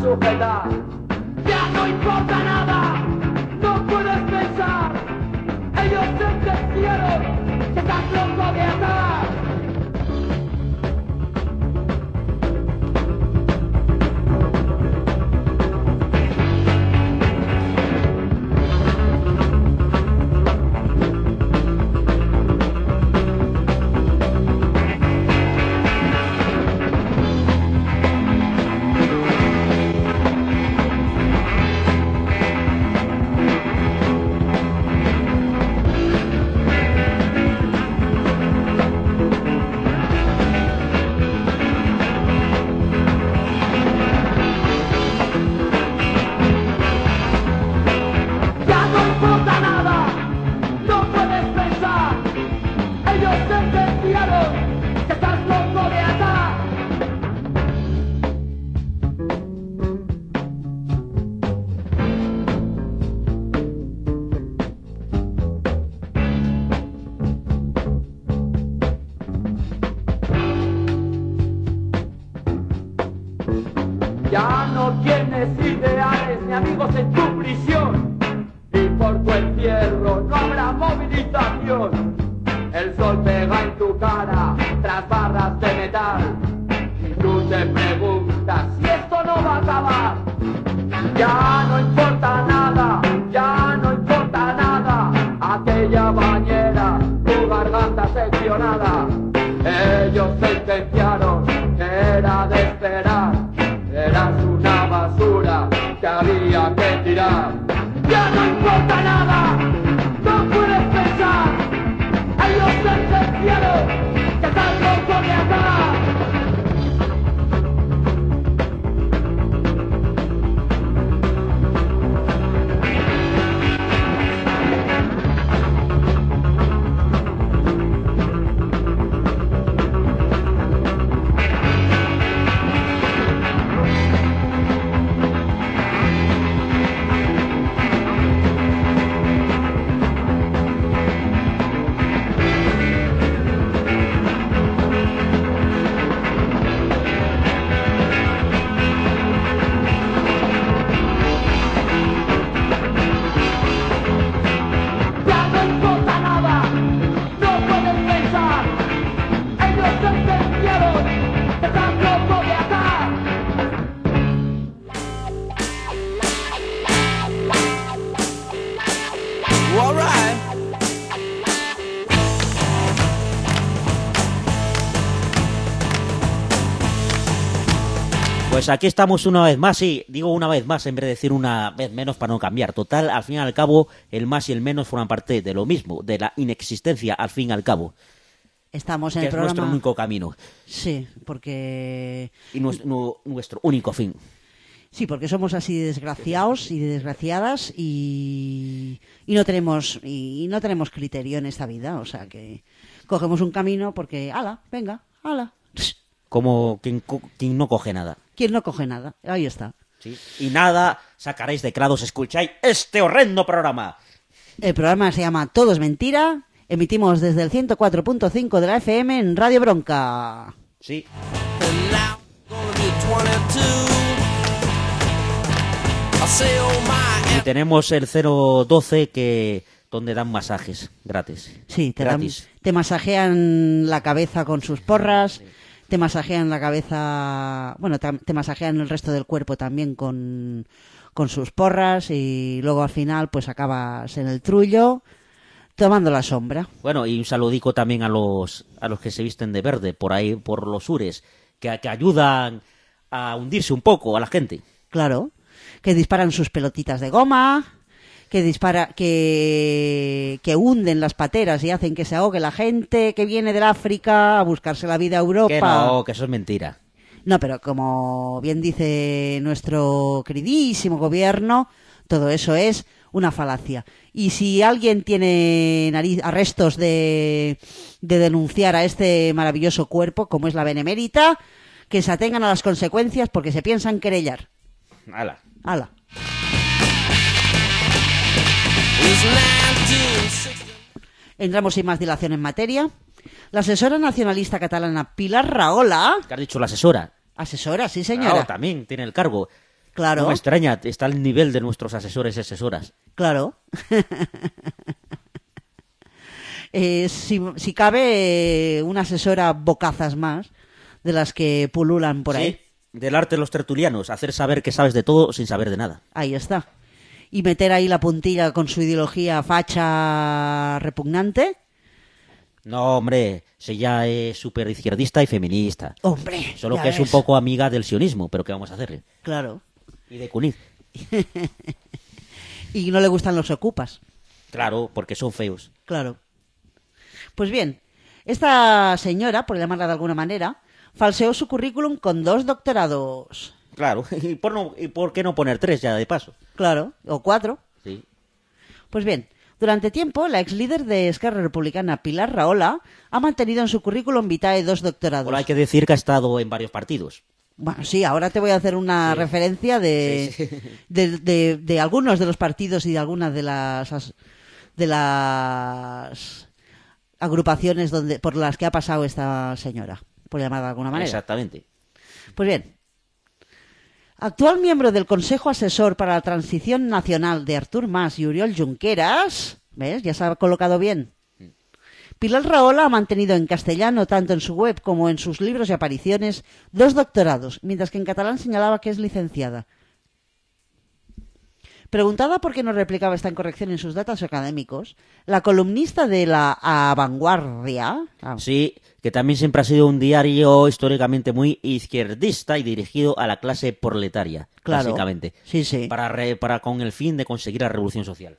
sujetar. Ya no importa nada, no puedes pensar. Ellos sentenciaron que estás loco de atar. Ya no tienes ideales ni amigos en tu prisión, y por tu encierro no habrá movilización. El sol pega en tu cara tras barras de metal, y tú te preguntas si esto no va a acabar. Ya no importa nada, ya no importa nada, aquella bañera, tu garganta seccionada. Ellos sentenciaron que era de esperar, eras una basura que había que tirar. Ya no importa nada, no puedes pensar. Ellos sentenciaron que estás loco de atar. Pues aquí estamos una vez más, sí, digo una vez más en vez de decir una vez menos para no cambiar. Total, al fin y al cabo, el más y el menos forman parte de lo mismo, de la inexistencia, al fin y al cabo. Estamos en que el programa... es nuestro único camino. Sí, porque... Y nuestro único fin. Sí, porque somos así de desgraciados y de desgraciadas y no tenemos criterio en esta vida, o sea que cogemos un camino porque, ala, venga, ala. Como quien no coge nada. Quien no coge nada, ahí está. Sí. Y nada sacaréis de claros, escucháis este horrendo programa. El programa se llama Todo es Mentira, emitimos desde el 104.5 de la FM en Radio Bronca. Sí. Y tenemos el 012 donde dan masajes gratis. Sí, te masajean la cabeza con sus porras, sí. Te masajean la cabeza, bueno, te masajean el resto del cuerpo también con sus porras y luego al final pues acabas en el trullo tomando la sombra. Bueno, y un saludico también a los que se visten de verde por ahí, por los sures, que ayudan a hundirse un poco a la gente. Claro, que disparan sus pelotitas de goma, que hunden las pateras y hacen que se ahogue la gente que viene del África a buscarse la vida a Europa. Que no, que eso es mentira. No, pero como bien dice nuestro queridísimo gobierno, todo eso es una falacia. Y si alguien tiene arrestos de denunciar a este maravilloso cuerpo, como es la Benemérita, que se atengan a las consecuencias porque se piensan querellar. ¡Hala! ¡Hala! Entramos sin más dilación en materia. La asesora nacionalista catalana Pilar Rahola... ¿Qué has dicho la asesora? Asesora, sí señora. Claro, también tiene el cargo. Claro. No me extraña, está al nivel de nuestros asesores y asesoras. Claro. Si cabe, una asesora bocazas más de las que pululan por ahí. Sí, del arte de los tertulianos, hacer saber que sabes de todo sin saber de nada. Ahí está. Y meter ahí la puntilla con su ideología facha repugnante. No, hombre, si ya es súper izquierdista y feminista. Hombre, Solo ya que es un ves. poco amiga del sionismo, pero ¿qué vamos a hacerle? Claro. Y de Cunid. Y no le gustan los ocupas. Claro, porque son feos. Claro. Pues bien, esta señora, por llamarla de alguna manera, falseó su currículum con 2 doctorados. Claro, ¿y por qué no poner 3 ya de paso? Claro, o 4. Sí. Pues bien, durante tiempo, la ex líder de Esquerra Republicana, Pilar Rahola, ha mantenido en su currículum vitae 2 doctorados. Ahora hay que decir que ha estado en varios partidos. Bueno, sí, ahora te voy a hacer una referencia de algunos de los partidos y de algunas de las agrupaciones por las que ha pasado esta señora, por llamarla de alguna manera. Exactamente. Pues bien, actual miembro del Consejo Asesor para la Transición Nacional de Artur Mas y Oriol Junqueras, ¿ves? Ya se ha colocado bien. Pilar Rahola ha mantenido en castellano, tanto en su web como en sus libros y apariciones, 2 doctorados, mientras que en catalán señalaba que es licenciada. Preguntada por qué no replicaba esta incorrección en sus datos académicos, la columnista de la Vanguardia... Sí, que también siempre ha sido un diario históricamente muy izquierdista y dirigido a la clase proletaria, Claro. básicamente. Sí, sí. Para con el fin de conseguir la revolución social.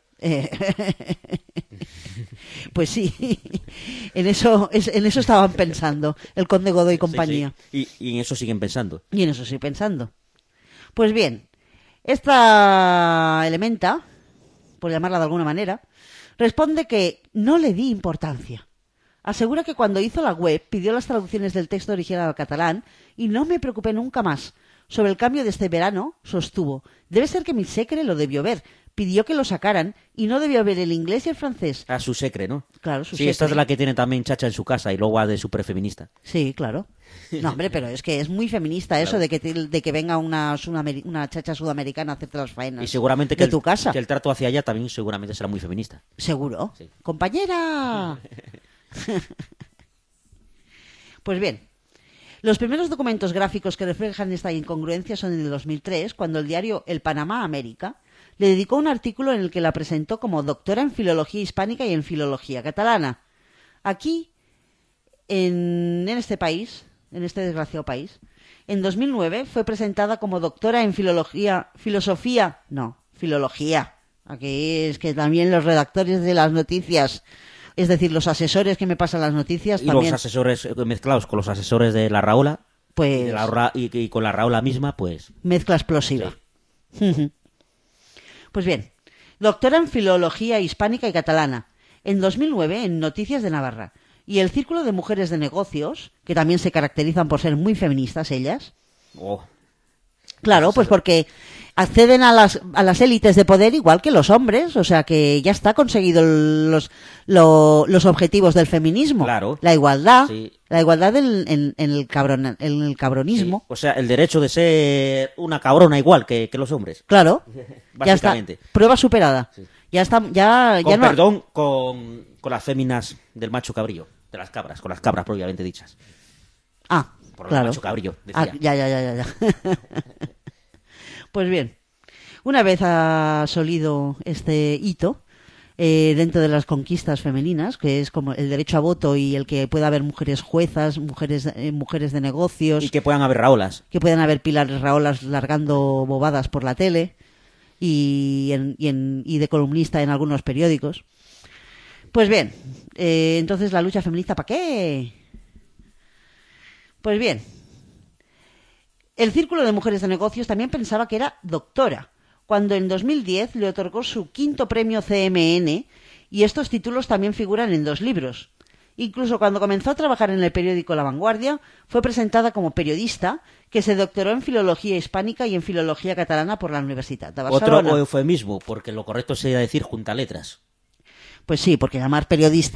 Pues sí, en eso estaban pensando el conde Godoy y compañía. Sí, sí. Y en eso siguen pensando. Y en eso estoy pensando. Pues bien, esta elementa, por llamarla de alguna manera, responde que no le di importancia. Asegura que cuando hizo la web pidió las traducciones del texto original al catalán y no me preocupé nunca más. Sobre el cambio de este verano, sostuvo, debe ser que mi secre lo debió ver. Pidió que lo sacaran y no debió ver el inglés y el francés. A su secre, ¿no? Claro, su Sí, esta secre. es la que tiene también Chacha en su casa y luego va de superfeminista. Sí, claro. No, hombre, pero es que es muy feminista eso Claro. de que venga una chacha sudamericana a hacerte las faenas Y seguramente de que tu casa. que el trato hacia ella también seguramente será muy feminista. Seguro. Sí. ¡Compañera! Pues bien, los primeros documentos gráficos que reflejan esta incongruencia son en el 2003, cuando el diario El Panamá América le dedicó un artículo en el que la presentó como doctora en Filología Hispánica y en Filología Catalana. Aquí, en este país, en este desgraciado país, en 2009 fue presentada como doctora en Filología. Aquí es que también los redactores de las noticias, es decir, los asesores que me pasan las noticias Y también, los asesores mezclados con los asesores de la Rahola pues, y, y con la Rahola misma, pues... mezcla explosiva. Pues bien, doctora en Filología Hispánica y Catalana, en 2009 en Noticias de Navarra, y el Círculo de Mujeres de Negocios, que también se caracterizan por ser muy feministas ellas. Oh, Claro, pues porque acceden a las élites de poder igual que los hombres, o sea que ya está conseguido los objetivos del feminismo. Claro. La igualdad, Sí. la igualdad en el cabronismo. sí. O sea, el derecho de ser una cabrona igual que los hombres. Claro, ya está. Básicamente. Prueba superada. Sí. Ya está, ya Con no. perdón, con las féminas del macho cabrío, de las cabras, con las cabras propiamente dichas. Ah, Por el claro. macho cabrío, Ah, decía. ya. Pues bien, una vez asolido este hito dentro de las conquistas femeninas, que es como el derecho a voto y el que pueda haber mujeres juezas, mujeres de negocios, Y que puedan haber Raholas. que puedan haber Pilares Raholas largando bobadas por la tele y de columnista en algunos periódicos. Pues bien, entonces la lucha feminista, ¿para qué? Pues bien, el Círculo de Mujeres de Negocios también pensaba que era doctora, cuando en 2010 le otorgó su 5º premio CMN, y estos títulos también figuran en 2 libros. Incluso cuando comenzó a trabajar en el periódico La Vanguardia, fue presentada como periodista que se doctoró en Filología Hispánica y en Filología Catalana por la Universidad de Barcelona. Otro eufemismo, porque lo correcto sería decir juntaletras. Pues sí, porque llamar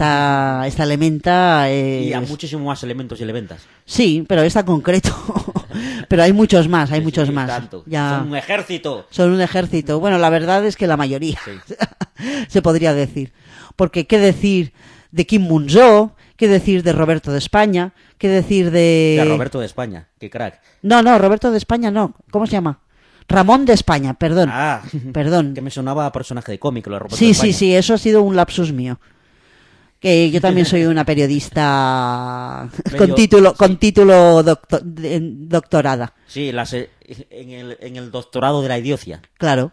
periodista a esta elementa Y a es... muchísimos más elementos y elementas. Sí, pero esta en concreto pero hay muchos más, hay Sí, muchos sí, más. tanto. Ya Son un ejército. son un ejército. Bueno, la verdad es que la mayoría, Sí. se podría decir. Porque qué decir de Kim Munzo, qué decir de Roberto de España, qué decir De Roberto de España, qué crack. No, Roberto de España no. ¿Cómo se llama? Ramón de España, perdón. Ah, Perdón. que me sonaba a personaje de cómic, lo de Roberto de Sí, España. sí, eso ha sido un lapsus mío. Que yo también soy una periodista Medio- con título doctorada. Sí, en el doctorado de la idiocia. Claro.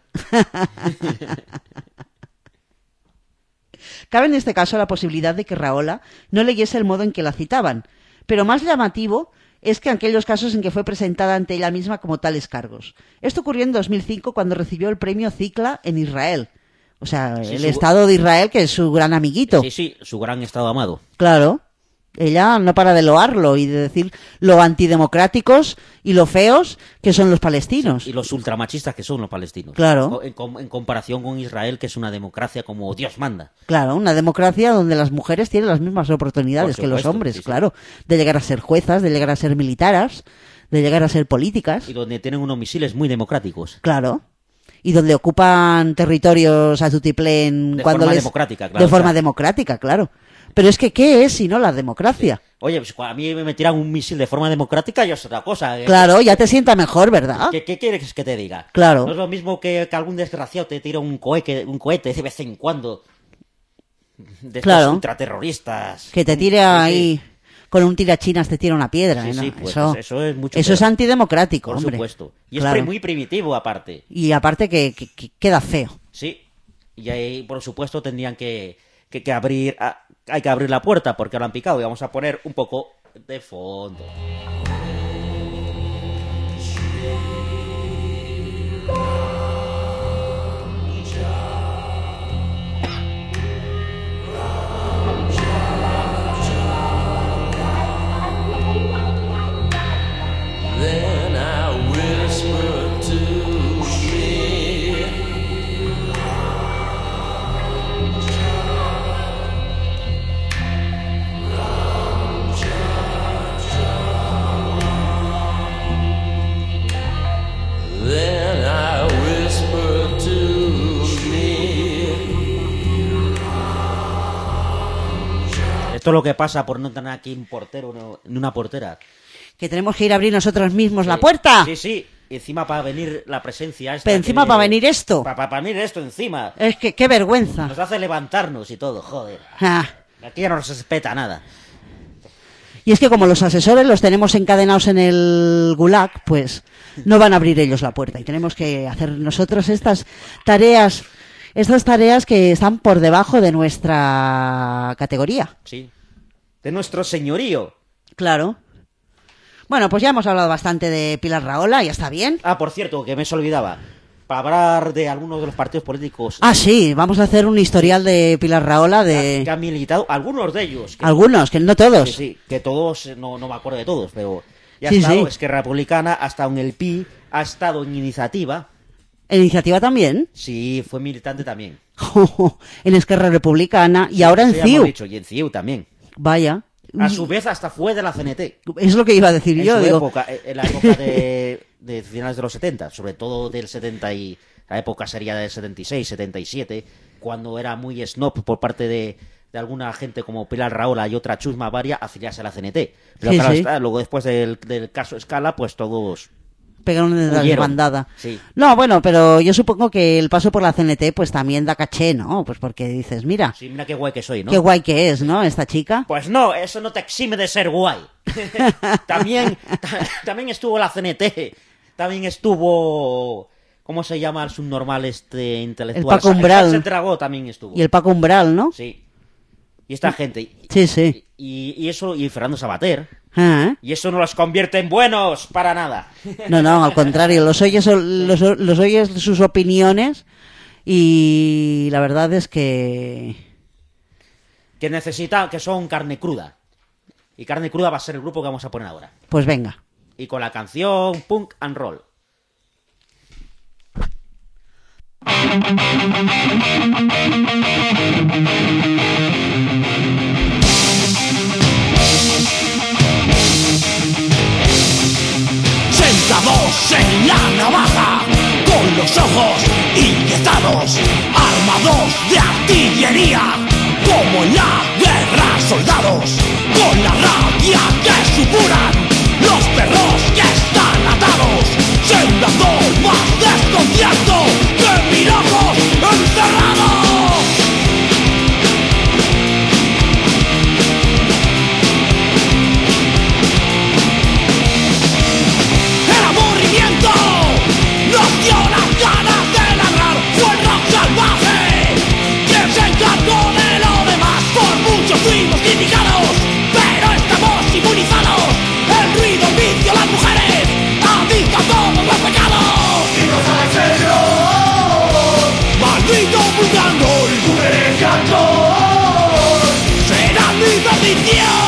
Cabe en este caso la posibilidad de que Rahola no leyese el modo en que la citaban, pero más llamativo es que aquellos casos en que fue presentada ante ella misma como tales cargos. Esto ocurrió en 2005 cuando recibió el premio Cicla en Israel. O sea, Sí, el Estado de Israel, que es su gran amiguito. Sí, sí, su gran estado amado. Claro. Ella no para de loarlo y de decir lo antidemocráticos y lo feos que son los palestinos. Y los ultramachistas que son los palestinos. Claro. En comparación con Israel, que es una democracia como Dios manda. Claro, una democracia donde las mujeres tienen las mismas oportunidades Por que los supuesto, hombres, sí, sí. claro. De llegar a ser juezas, de llegar a ser militares, de llegar a ser políticas. Y donde tienen unos misiles muy democráticos. Claro. Y donde ocupan territorios a tutiplén De cuando forma les... democrática, claro, De forma o sea. democrática, claro. Pero es que, ¿qué es si no la democracia? Oye, pues a mí me tiran un misil de forma democrática y es otra cosa. Claro, ya te sienta mejor, ¿verdad? ¿Qué quieres que te diga? Claro. No es lo mismo que algún desgraciado te tira un cohete de vez en cuando. De estos Claro. ultraterroristas. Que te tire Sí, sí. ahí con un tirachinas, te tira una piedra. Sí, ¿no? sí, pues eso es mucho Eso es peor. antidemocrático, Por hombre. supuesto. Y Claro. es muy primitivo aparte. Y aparte que queda feo. Sí. Y ahí, por supuesto, tendrían que abrir... hay que abrir la puerta porque lo han picado y vamos a poner un poco de fondo. Then I whispered to me, then I whispered to me. Esto es lo que pasa por no tener aquí un portero ni una portera. Que tenemos que ir a abrir nosotros mismos la Sí. puerta. Sí, sí. Y encima para venir la presencia esta. Pero encima para venir esto. Para venir esto encima. Es que qué vergüenza. Nos hace levantarnos y todo, joder. Ah. Aquí ya no nos respeta nada. Y es que como los asesores los tenemos encadenados en el gulag, pues no van a abrir ellos la puerta. Y tenemos que hacer nosotros estas tareas que están por debajo de nuestra categoría. Sí. De nuestro señorío. Claro. Bueno, pues ya hemos hablado bastante de Pilar Rahola, ya está bien. Ah, por cierto, que me se olvidaba. Para hablar de algunos de los partidos políticos Ah, sí, vamos a hacer un historial de Pilar Rahola que de han militado, algunos de ellos. algunos, que no todos. Sí, sí, que todos, no me acuerdo de todos, pero ya Sí, ha estado, sí. Esquerra Republicana, ha estado en el PI, ha estado en Iniciativa. En Iniciativa también. Sí, fue militante también. En Esquerra Republicana y ahora en Eso ya hemos CiU. dicho, y en CiU también. Vaya. A su vez hasta fue de la CNT. Es lo que iba a decir En yo, su digo. época, en la época de finales de los 70, sobre todo del 70 y la época sería del 76, 77, cuando era muy snob por parte de alguna gente como Pilar Rahola y otra chusma varia afiliarse a la CNT. Pero Sí, claro, sí. luego después del caso Escala, pues todos... Pegaron de la Huyeron. desbandada. Sí. No, bueno, pero yo supongo que el paso por la CNT pues también da caché, ¿no? Pues porque dices, mira, Sí, mira qué guay que soy, ¿no? qué guay que es, ¿no? Esta chica. Pues no, eso no te exime de ser guay. también estuvo la CNT, también estuvo... ¿Cómo se llama el subnormal este intelectual? El Paco Umbral. Sánchez Dragó también estuvo. Y el Paco Umbral, ¿no? Sí. Y esta gente. Sí, sí. Y eso, y Fernando Sabater. Ah, Y eso no los convierte en buenos para nada. no, al contrario, los oyes sus opiniones y la verdad es que... Que son carne cruda. Y carne cruda va a ser el grupo que vamos a poner ahora. Pues venga. Y con la canción Punk and Roll. Check Soldados en la navaja, con los ojos inyectados, armados de artillería, como en la guerra soldados, con la rabia que supuran los perros que están atados, sembrando más desconcierto que mil ojos encerrados. El aburrimiento nos dio las ganas de ladrar, fue el rock salvaje quien se encargó de lo demás. Por mucho fuimos criticados, pero estamos inmunizados. El ruido, el vicio, las mujeres, adictos a todos los pecados. Y no sabes el rock, Maldito vulgangol, mujeres y alcohol. será mi perdición.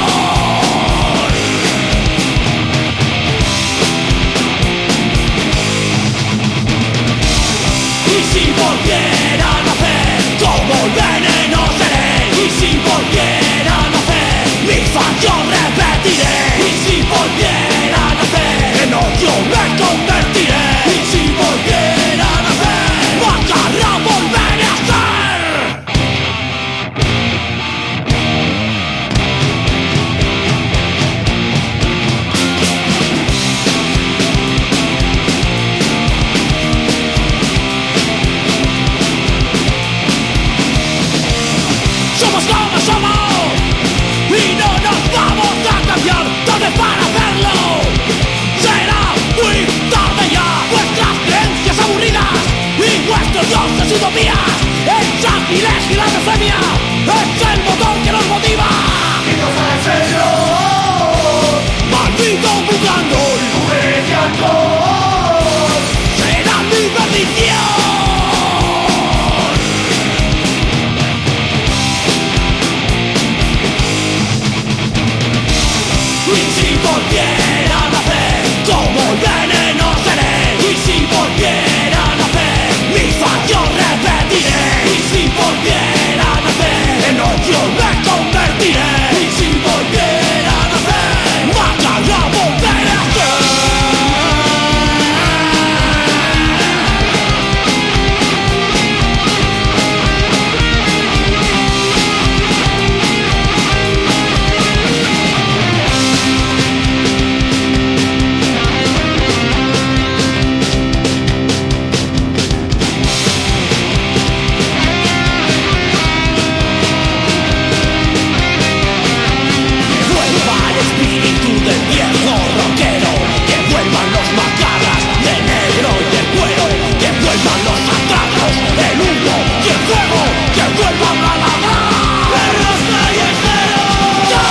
Y si volviera a nacer, como el veneno seré. Y si volviera a nacer, mis fallos repetiré. Y si volviera a nacer, en odio me convertiré. Y si volviera a nacer, macarra volveré a ser. Somos como somos y no nos vamos a cambiar. Tarde para hacerlo, será muy tarde ya. Vuestras creencias aburridas y vuestros dioses utopías, el sacrilegio y la blasfemia es el motor que nos motiva. Y no sabes el rock, Maldito vulgangol, mujeres y alcohol. será mi perdición. Y si volviera a nacer, como el veneno seré. Y si volviera a nacer, mis fallos repetiré. Y si volviera a nacer, en odio me convertiré. Y si volviera a nacer, macarra volveré a ser. Vuelva el espíritu del viejo rockero, que vuelvan los macarras de negro y de cuero, que vuelvan los atracos, el humo y el fuego, que vuelvan a ladrar. ¡Perros callejeros!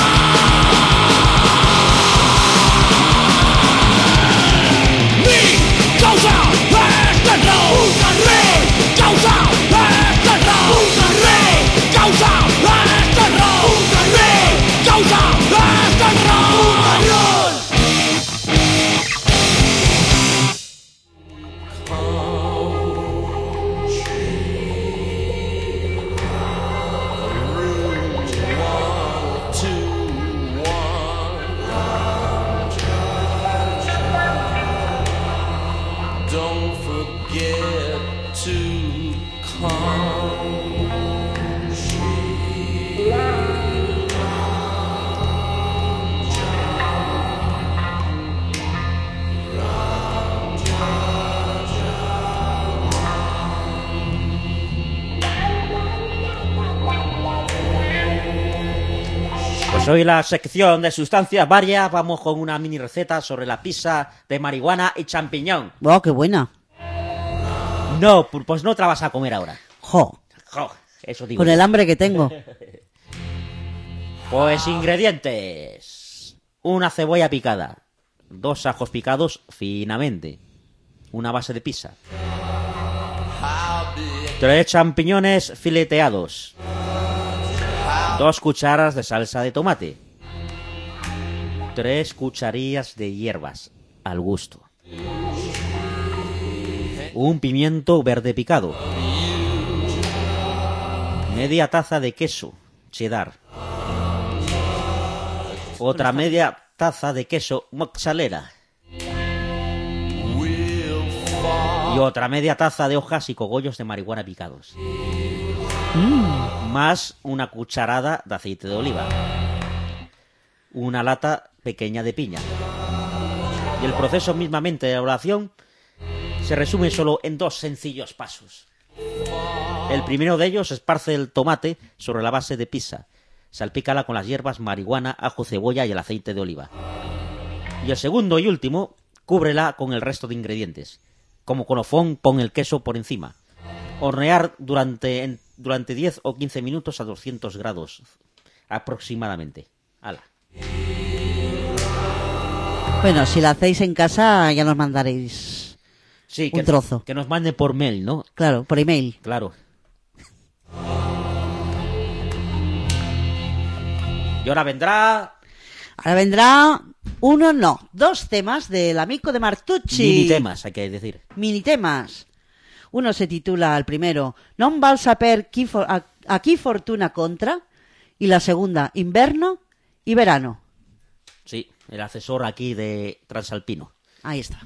Mi causa es el rock. Mi causa es el rock. Mi causa es el rock. Mi causa es el rock. Don't forget to come. Pues hoy la sección de sustancias varias vamos con una mini receta sobre la pizza de marihuana y champiñón. ¡Wow, qué buena! No, pues no te la vas a comer ahora. ¡Jo! Jo, eso digo. Con el hambre que tengo. Pues ingredientes: una cebolla picada, 2 ajos picados finamente, una base de pizza, 3 champiñones fileteados, 2 cucharas de salsa de tomate, 3 cucharillas de hierbas al gusto, un pimiento verde picado, media taza de queso cheddar, otra media taza de queso mozzarella, Y otra media taza de hojas y cogollos de marihuana picados. Más una cucharada de aceite de oliva. Una lata pequeña de piña. Y el proceso mismamente de elaboración se resume solo en 2 sencillos pasos. El primero de ellos, esparce el tomate sobre la base de pizza. Salpícala con las hierbas, marihuana, ajo, cebolla y el aceite de oliva. Y el segundo y último, cúbrela con el resto de ingredientes. Como colofón, pon el queso por encima. Hornear durante 10 o 15 minutos a 200 grados aproximadamente. ¡Hala! Bueno, si la hacéis en casa ya nos mandaréis Sí, un trozo. Que nos mande por mail, ¿no? Claro, por email. Claro. Y ahora vendrá... Ahora vendrá uno, no, 2 temas del amigo de Martucci. Mini temas, hay que decir. Mini temas. Uno se titula, el primero, Non val saper a qui fortuna contra, y la segunda, Inverno y Verano. Sí, el asesor aquí de Transalpino. Ahí está.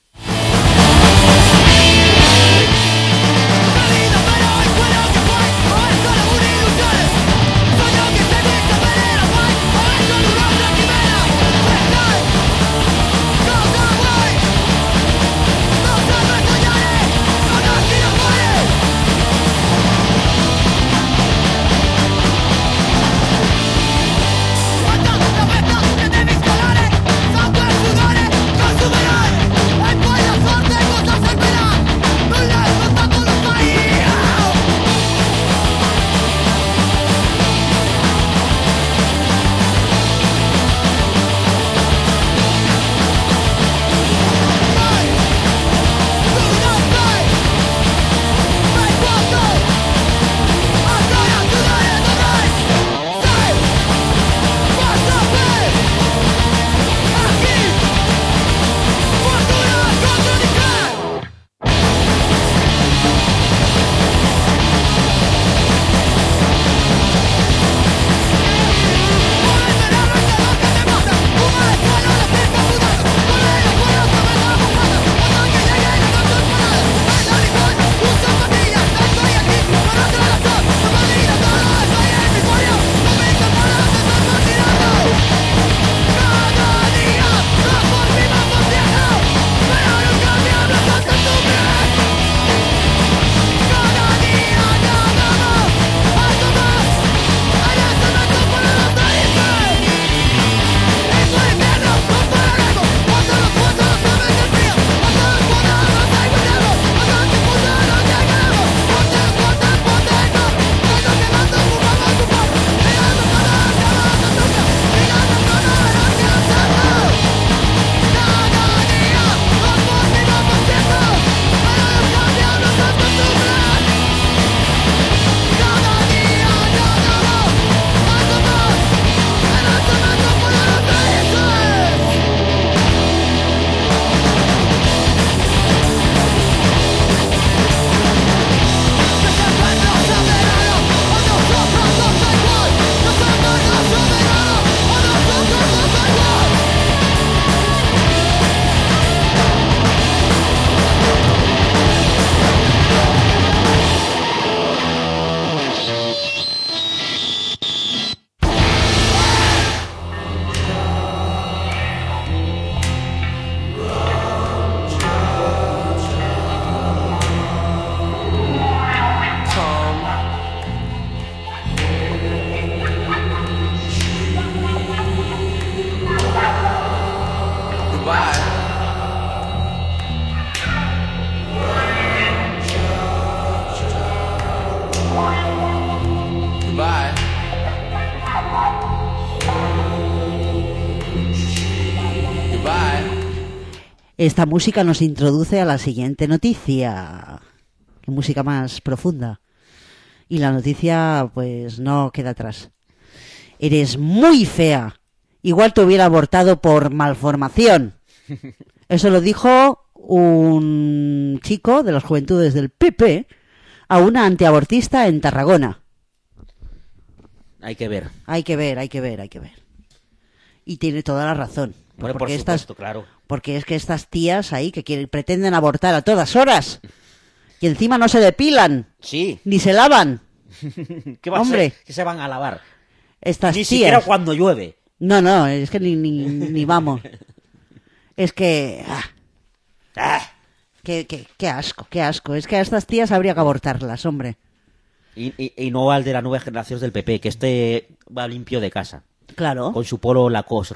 Esta música nos introduce a la siguiente noticia. Qué música más profunda. Y la noticia, pues, no queda atrás. Eres muy fea. Igual te hubiera abortado por malformación. Eso lo dijo un chico de las juventudes del PP a una antiabortista en Tarragona. Hay que ver. Hay que ver. Y tiene toda la razón. Bueno, por porque supuesto, claro. porque es que estas tías ahí que pretenden abortar a todas horas y encima no se depilan Sí. ni se lavan. ¿Qué va Hombre. a ser? ¿Qué se van a lavar? Estas Ni tías. siquiera cuando llueve. No, es que ni vamos. Es que... Qué asco, qué asco. Es que a estas tías habría que abortarlas, hombre. Y no al de la nueva generación del PP, que este va limpio de casa. Claro. Con su polo Lacoste.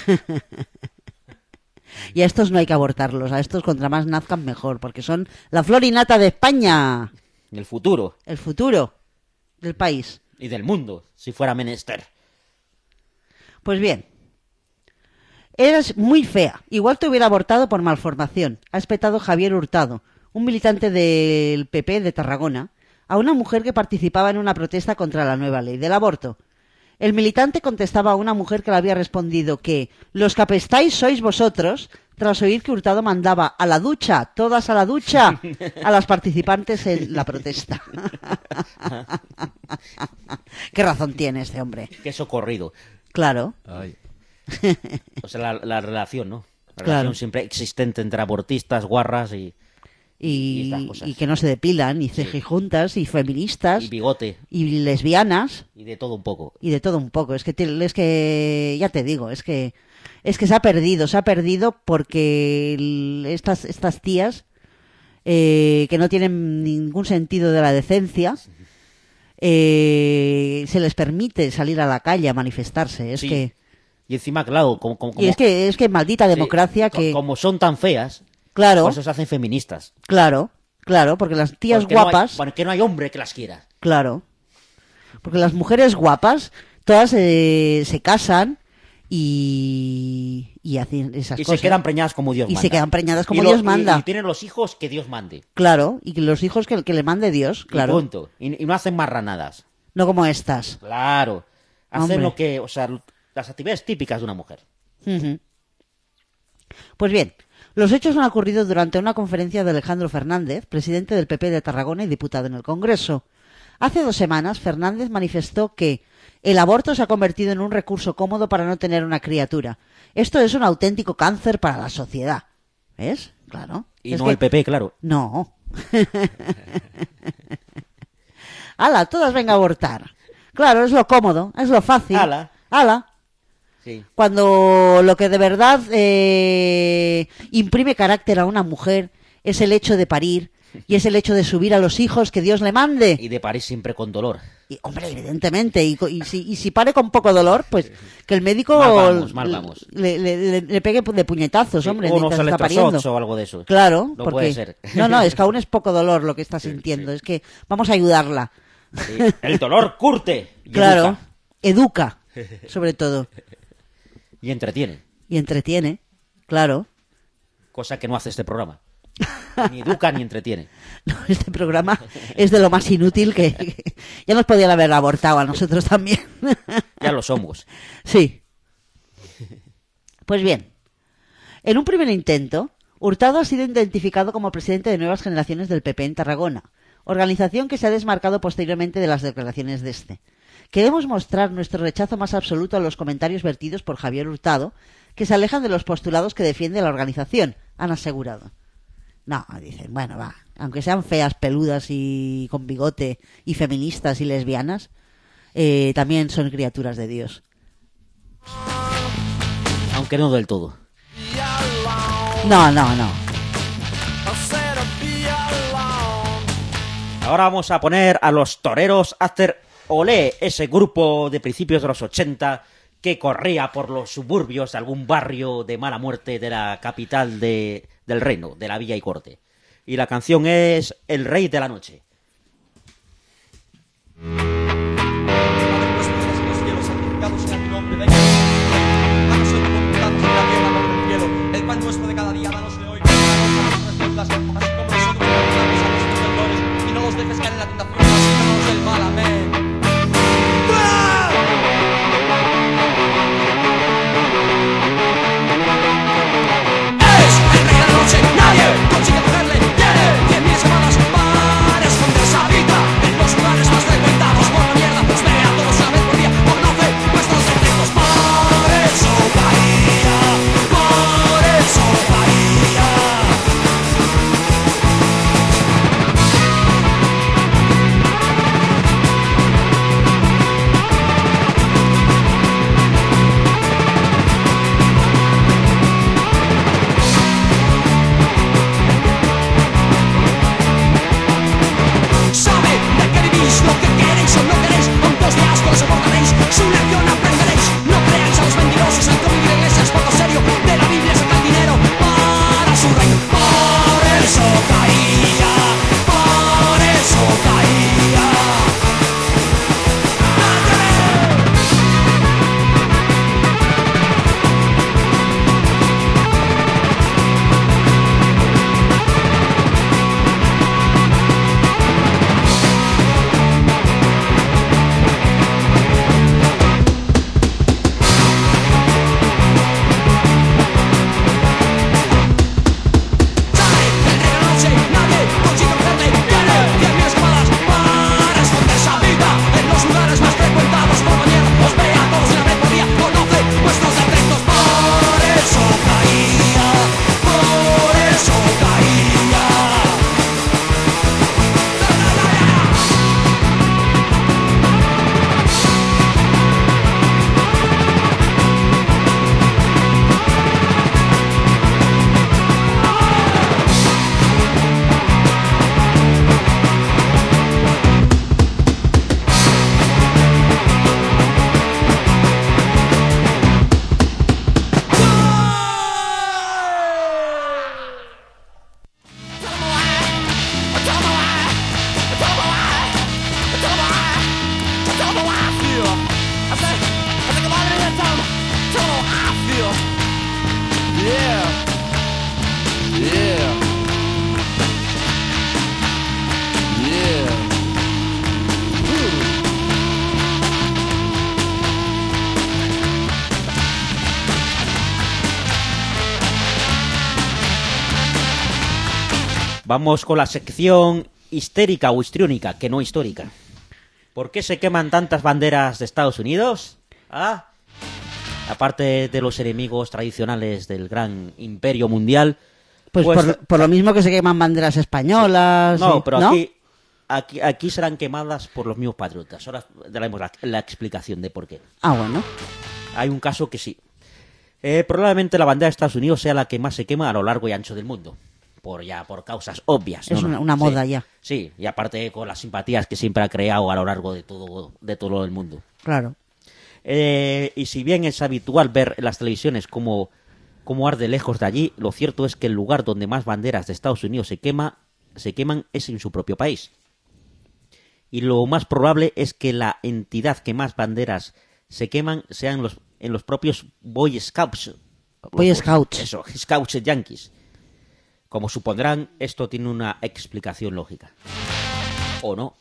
Y a estos no hay que abortarlos. A estos contra más nazcan mejor, porque son la flor y nata de España. El futuro. El futuro del país. Y del mundo, si fuera menester. Pues bien. Eres muy fea. Igual te hubiera abortado por malformación. Ha espetado Javier Hurtado, un militante del PP de Tarragona, a una mujer que participaba en una protesta contra la nueva ley del aborto. El militante contestaba a una mujer que le había respondido que los que apestáis sois vosotros, tras oír que Hurtado mandaba a la ducha, todas a la ducha, a las participantes en la protesta. ¿Qué razón tiene este hombre? Qué socorrido. Claro. Ay. O sea, la relación, ¿no? La Claro. relación siempre existente entre abortistas, guarras y estas cosas. Y que no se depilan, y cejijuntas, y feministas, bigote. y lesbianas, Y de todo un poco. y de todo un poco. Es que ya te digo, es que se ha perdido porque estas tías que no tienen ningún sentido de la decencia, se les permite salir a la calle a manifestarse. Es Sí. que Y encima, claro, como y es que maldita democracia sí, que como son tan feas, claro, por eso se hacen feministas. claro, porque las tías Porque guapas, porque no hay hombre que las quiera. claro, porque las mujeres guapas todas se casan y hacen esas Y cosas. se quedan preñadas como Dios Y manda. se quedan preñadas como Y Dios manda. Y tienen los hijos que Dios mande. Claro, y que los hijos que le mande Dios, claro. Y punto. Y no hacen marranadas. No como estas. Claro. Hacen Hombre. lo que, o sea, las actividades típicas de una mujer. Ujú. Pues bien, los hechos han ocurrido durante una conferencia de Alejandro Fernández, presidente del PP de Tarragona y diputado en el Congreso. Hace 2 semanas, Fernández manifestó que el aborto se ha convertido en un recurso cómodo para no tener una criatura. Esto es un auténtico cáncer para la sociedad. ¿Ves? Claro. Y Es no que- el PP, claro. No. ¡Hala! Todas venga a abortar. Claro, es lo cómodo, es lo fácil. ¡Hala! ¡Hala! Sí. Cuando lo que de verdad imprime carácter a una mujer es el hecho de parir y es el hecho de subir a los hijos que Dios le mande. Y de París siempre con dolor. Y, hombre, evidentemente. Y si pare con poco dolor, pues que el médico Mal vamos. le pegue de puñetazos, hombre, o unos mientras está pariendo. electroshocks o algo de eso. Claro, No porque puede ser. no, es que aún es poco dolor lo que está sintiendo. Es que vamos a ayudarla. Sí. El dolor curte. Y Claro, educa. educa, sobre todo. Y entretiene. Y entretiene, claro. Cosa que no hace este programa. Ni educa ni entretiene. No, este programa es de lo más inútil que ya nos podían haber abortado a nosotros también. Ya lo somos. Sí. Pues bien, en un primer intento, Hurtado ha sido identificado como presidente de Nuevas Generaciones del PP en Tarragona, organización que se ha desmarcado posteriormente de las declaraciones de este. Queremos mostrar nuestro rechazo más absoluto a los comentarios vertidos por Javier Hurtado, que se alejan de los postulados que defiende la organización, han asegurado. No, dicen, bueno, va, aunque sean feas, peludas y con bigote, y feministas y lesbianas, también son criaturas de Dios. Aunque no del todo. No. Ahora vamos a poner a los toreros After Olé, ese grupo de principios de los 80 que corría por los suburbios de algún barrio de mala muerte de la capital del reino, de la Villa y Corte. Y la canción es El Rey de la Noche. El pan nuestro de cada día, danosle hoy. Así como nosotros y no los dejes caer en la tentación, así del mal, amén. Es el rey de la noche, nadie consigue cogerle, tiene 10.000 semanas para esconderse, habita en los lugares más frecuentados. Vamos con la sección histérica o histriónica, que no histórica. ¿Por qué se queman tantas banderas de Estados Unidos? Ah, aparte de los enemigos tradicionales del gran imperio mundial. Pues por lo mismo que se queman banderas españolas. No, sí, pero ¿no? aquí serán quemadas por los mismos patriotas. Ahora daremos la explicación de por qué. Ah, bueno. Hay un caso que sí. Probablemente la bandera de Estados Unidos sea la que más se quema a lo largo y ancho del mundo. Por causas obvias. Es una moda Sí, ya. Sí, y aparte con las simpatías que siempre ha creado a lo largo de todo el mundo. Claro. Y si bien es habitual ver en las televisiones cómo arde lejos de allí, lo cierto es que el lugar donde más banderas de Estados Unidos se queman es en su propio país. Y lo más probable es que la entidad que más banderas se queman sean en los propios Boy Scouts. Boy Scouts. Eso, Scouts Yankees. Como supondrán, esto tiene una explicación lógica. ¿O no?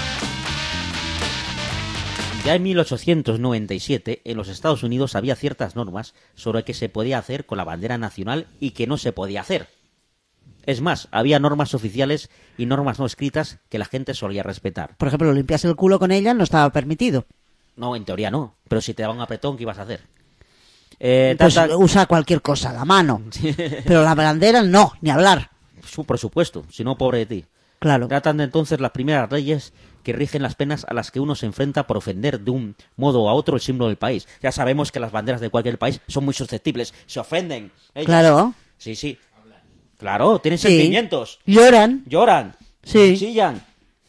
Ya en 1897, en los Estados Unidos había ciertas normas sobre qué se podía hacer con la bandera nacional y qué no se podía hacer. Es más, había normas oficiales y normas no escritas que la gente solía respetar. Por ejemplo, limpiarse el culo con ella no estaba permitido. No, en teoría no, pero si te daba un apretón, ¿qué ibas a hacer? Pues usa cualquier cosa, la mano. Pero la bandera no, ni hablar. Por supuesto, si no, pobre de ti. Claro. Datan de entonces las primeras leyes que rigen las penas a las que uno se enfrenta por ofender de un modo o a otro el símbolo del país. Ya sabemos que las banderas de cualquier país son muy susceptibles, se ofenden. Ellas. Claro. Sí. Claro, tienen Sí. sentimientos. Lloran. Lloran. Sí. Chillan.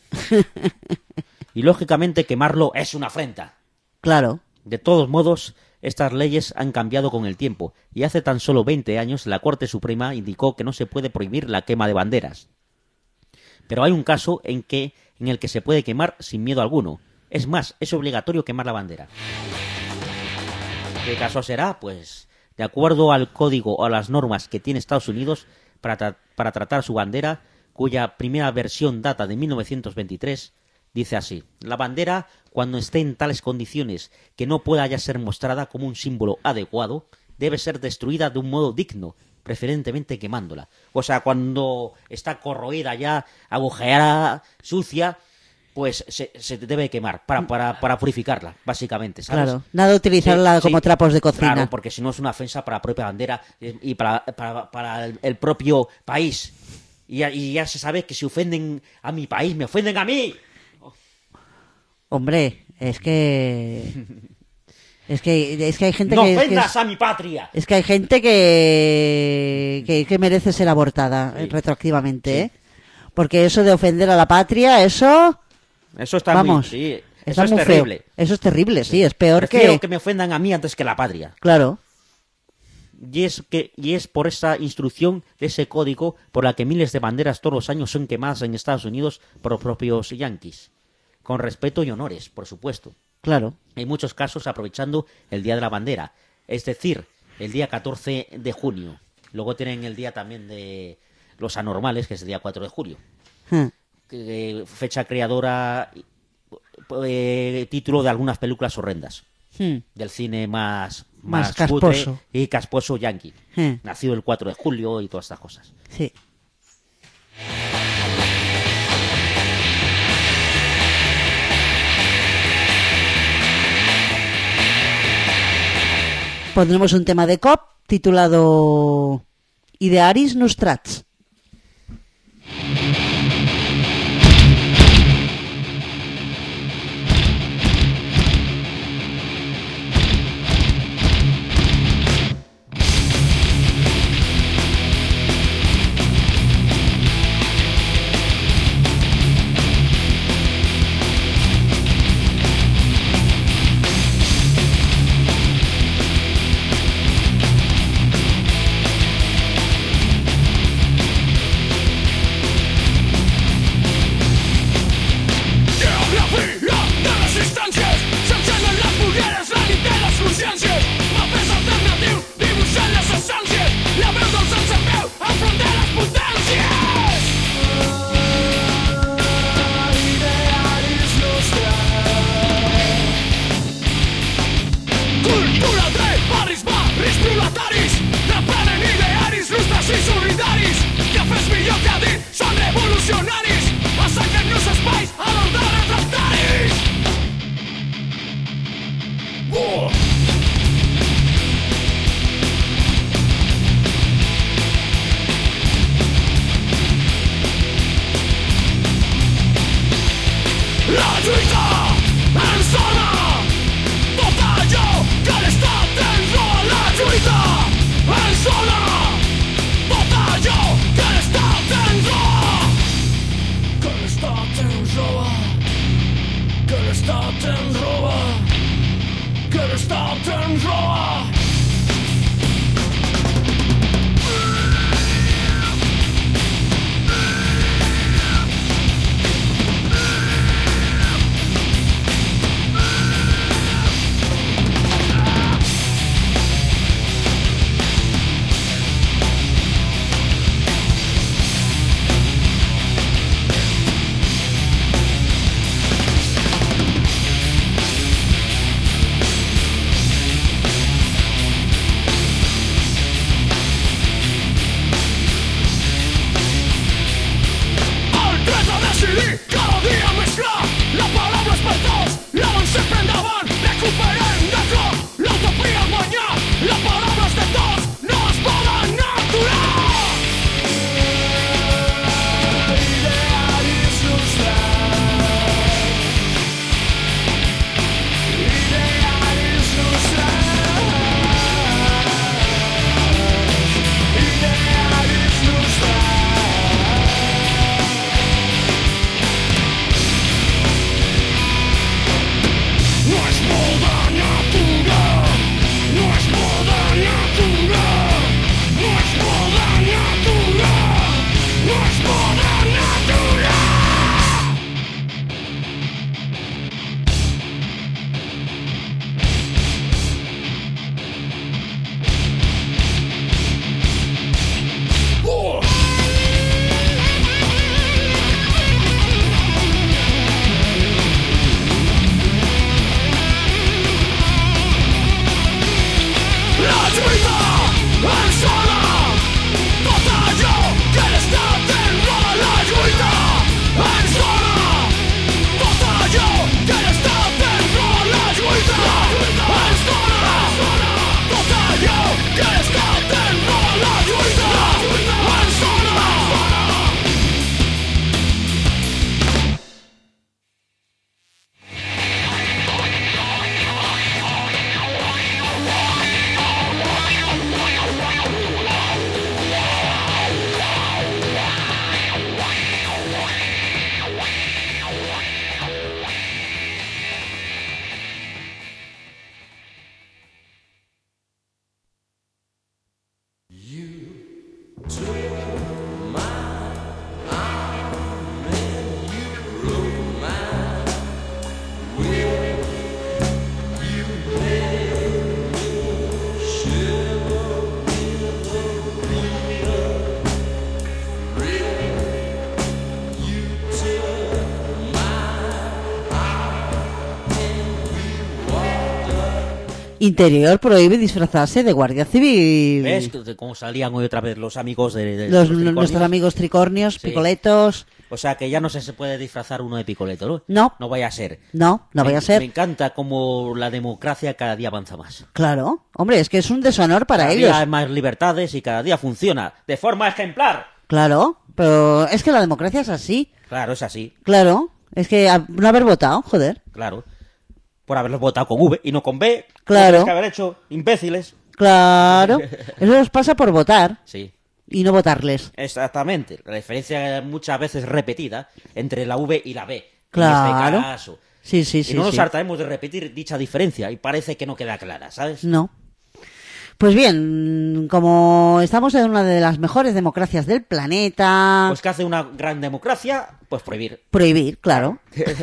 Y lógicamente quemarlo es una afrenta. Claro. De todos modos, estas leyes han cambiado con el tiempo, y hace tan solo 20 años la Corte Suprema indicó que no se puede prohibir la quema de banderas. Pero hay un caso en el que se puede quemar sin miedo alguno. Es más, es obligatorio quemar la bandera. ¿Qué caso será? Pues, de acuerdo al código o a las normas que tiene Estados Unidos para tratar su bandera, cuya primera versión data de 1923, dice así: la bandera, cuando esté en tales condiciones que no pueda ya ser mostrada como un símbolo adecuado, debe ser destruida de un modo digno, preferentemente quemándola. O sea, cuando está corroída ya, agujereada, sucia, pues se debe quemar para purificarla, básicamente, ¿sabes? Claro. Nada de utilizarla Sí, como sí. trapos de cocina. Claro, porque si no es una ofensa para la propia bandera y para el propio país. Y ya se sabe que si ofenden a mi país, me ofenden a mí. Hombre, es que hay gente ¡No que ofendas a mi patria! es que hay gente que merece ser abortada Sí. retroactivamente, Sí. ¿eh? Porque eso de ofender a la patria, eso Eso está vamos, muy... Sí, está eso es muy feo. terrible. Eso es terrible, sí, es peor Prefiero que me ofendan a mí antes que a la patria. Claro. Y es por esa instrucción de ese código por la que miles de banderas todos los años son quemadas en Estados Unidos por los propios yanquis. Con respeto y honores, por supuesto. Claro. En muchos casos aprovechando el Día de la Bandera, es decir, el día 14 de junio. Luego tienen el día también de los anormales, que es el día 4 de julio. Fecha creadora, título de algunas películas horrendas. Del cine más casposo. cutre y casposo yankee. Nacido el 4 de julio y todas estas cosas. Sí. Pondremos un tema de COP titulado Idearis Nostrats. lluita en zona. Batallo que l'estat ens roba la lluita en zona. Batallo que l'estat ens roba. Que l'estat ens roba. Que l'estat ens roba. Que l'estat ens roba. Cada dia més clar, la paraula és per tots, l'avant sempre endavant, recuperem de cop, l'utopia guanyar, la paraula és de tots, no es poden aturar! Idearis nostrats, idearis nostrats, idearis nostrats. No es poden aturar, no es poden aturar, no es poden aturar, no es poden aturar. La lluita en zona. Batallo que l'estat ens roba la lluita en zona. Batallo que l'estat ens roba la lluita en zona. Batallo que l'estat ens roba la lluita en zona. Interior prohíbe disfrazarse de guardia civil. ¿Ves? Como salían hoy otra vez los amigos de Los, tricornios. nuestros amigos tricornios, Sí. picoletos. O sea que ya no se puede disfrazar uno de picoleto, ¿no? No. No vaya a ser. No, no vaya a Me ser. encanta cómo la democracia cada día avanza más. Claro. Hombre, es que es un deshonor para Cada ellos. día hay más libertades y cada día funciona de forma ejemplar. Claro. Pero es que la democracia es así. Claro, es así. Claro. Es que no haber votado, joder. Claro. Por haberlos votado con V y no con B. Claro. Lo que haber hecho, imbéciles. Claro. Eso nos pasa por votar Sí. y no votarles. Exactamente. La diferencia muchas veces repetida entre la V y la B. Claro. En este caso. Sí, sí, Y sí. no nos sí. hartaremos de repetir dicha diferencia y parece que no queda clara, ¿sabes? No. Pues bien, como estamos en una de las mejores democracias del planeta, Pues que hace una gran democracia, pues prohibir. prohibir, claro.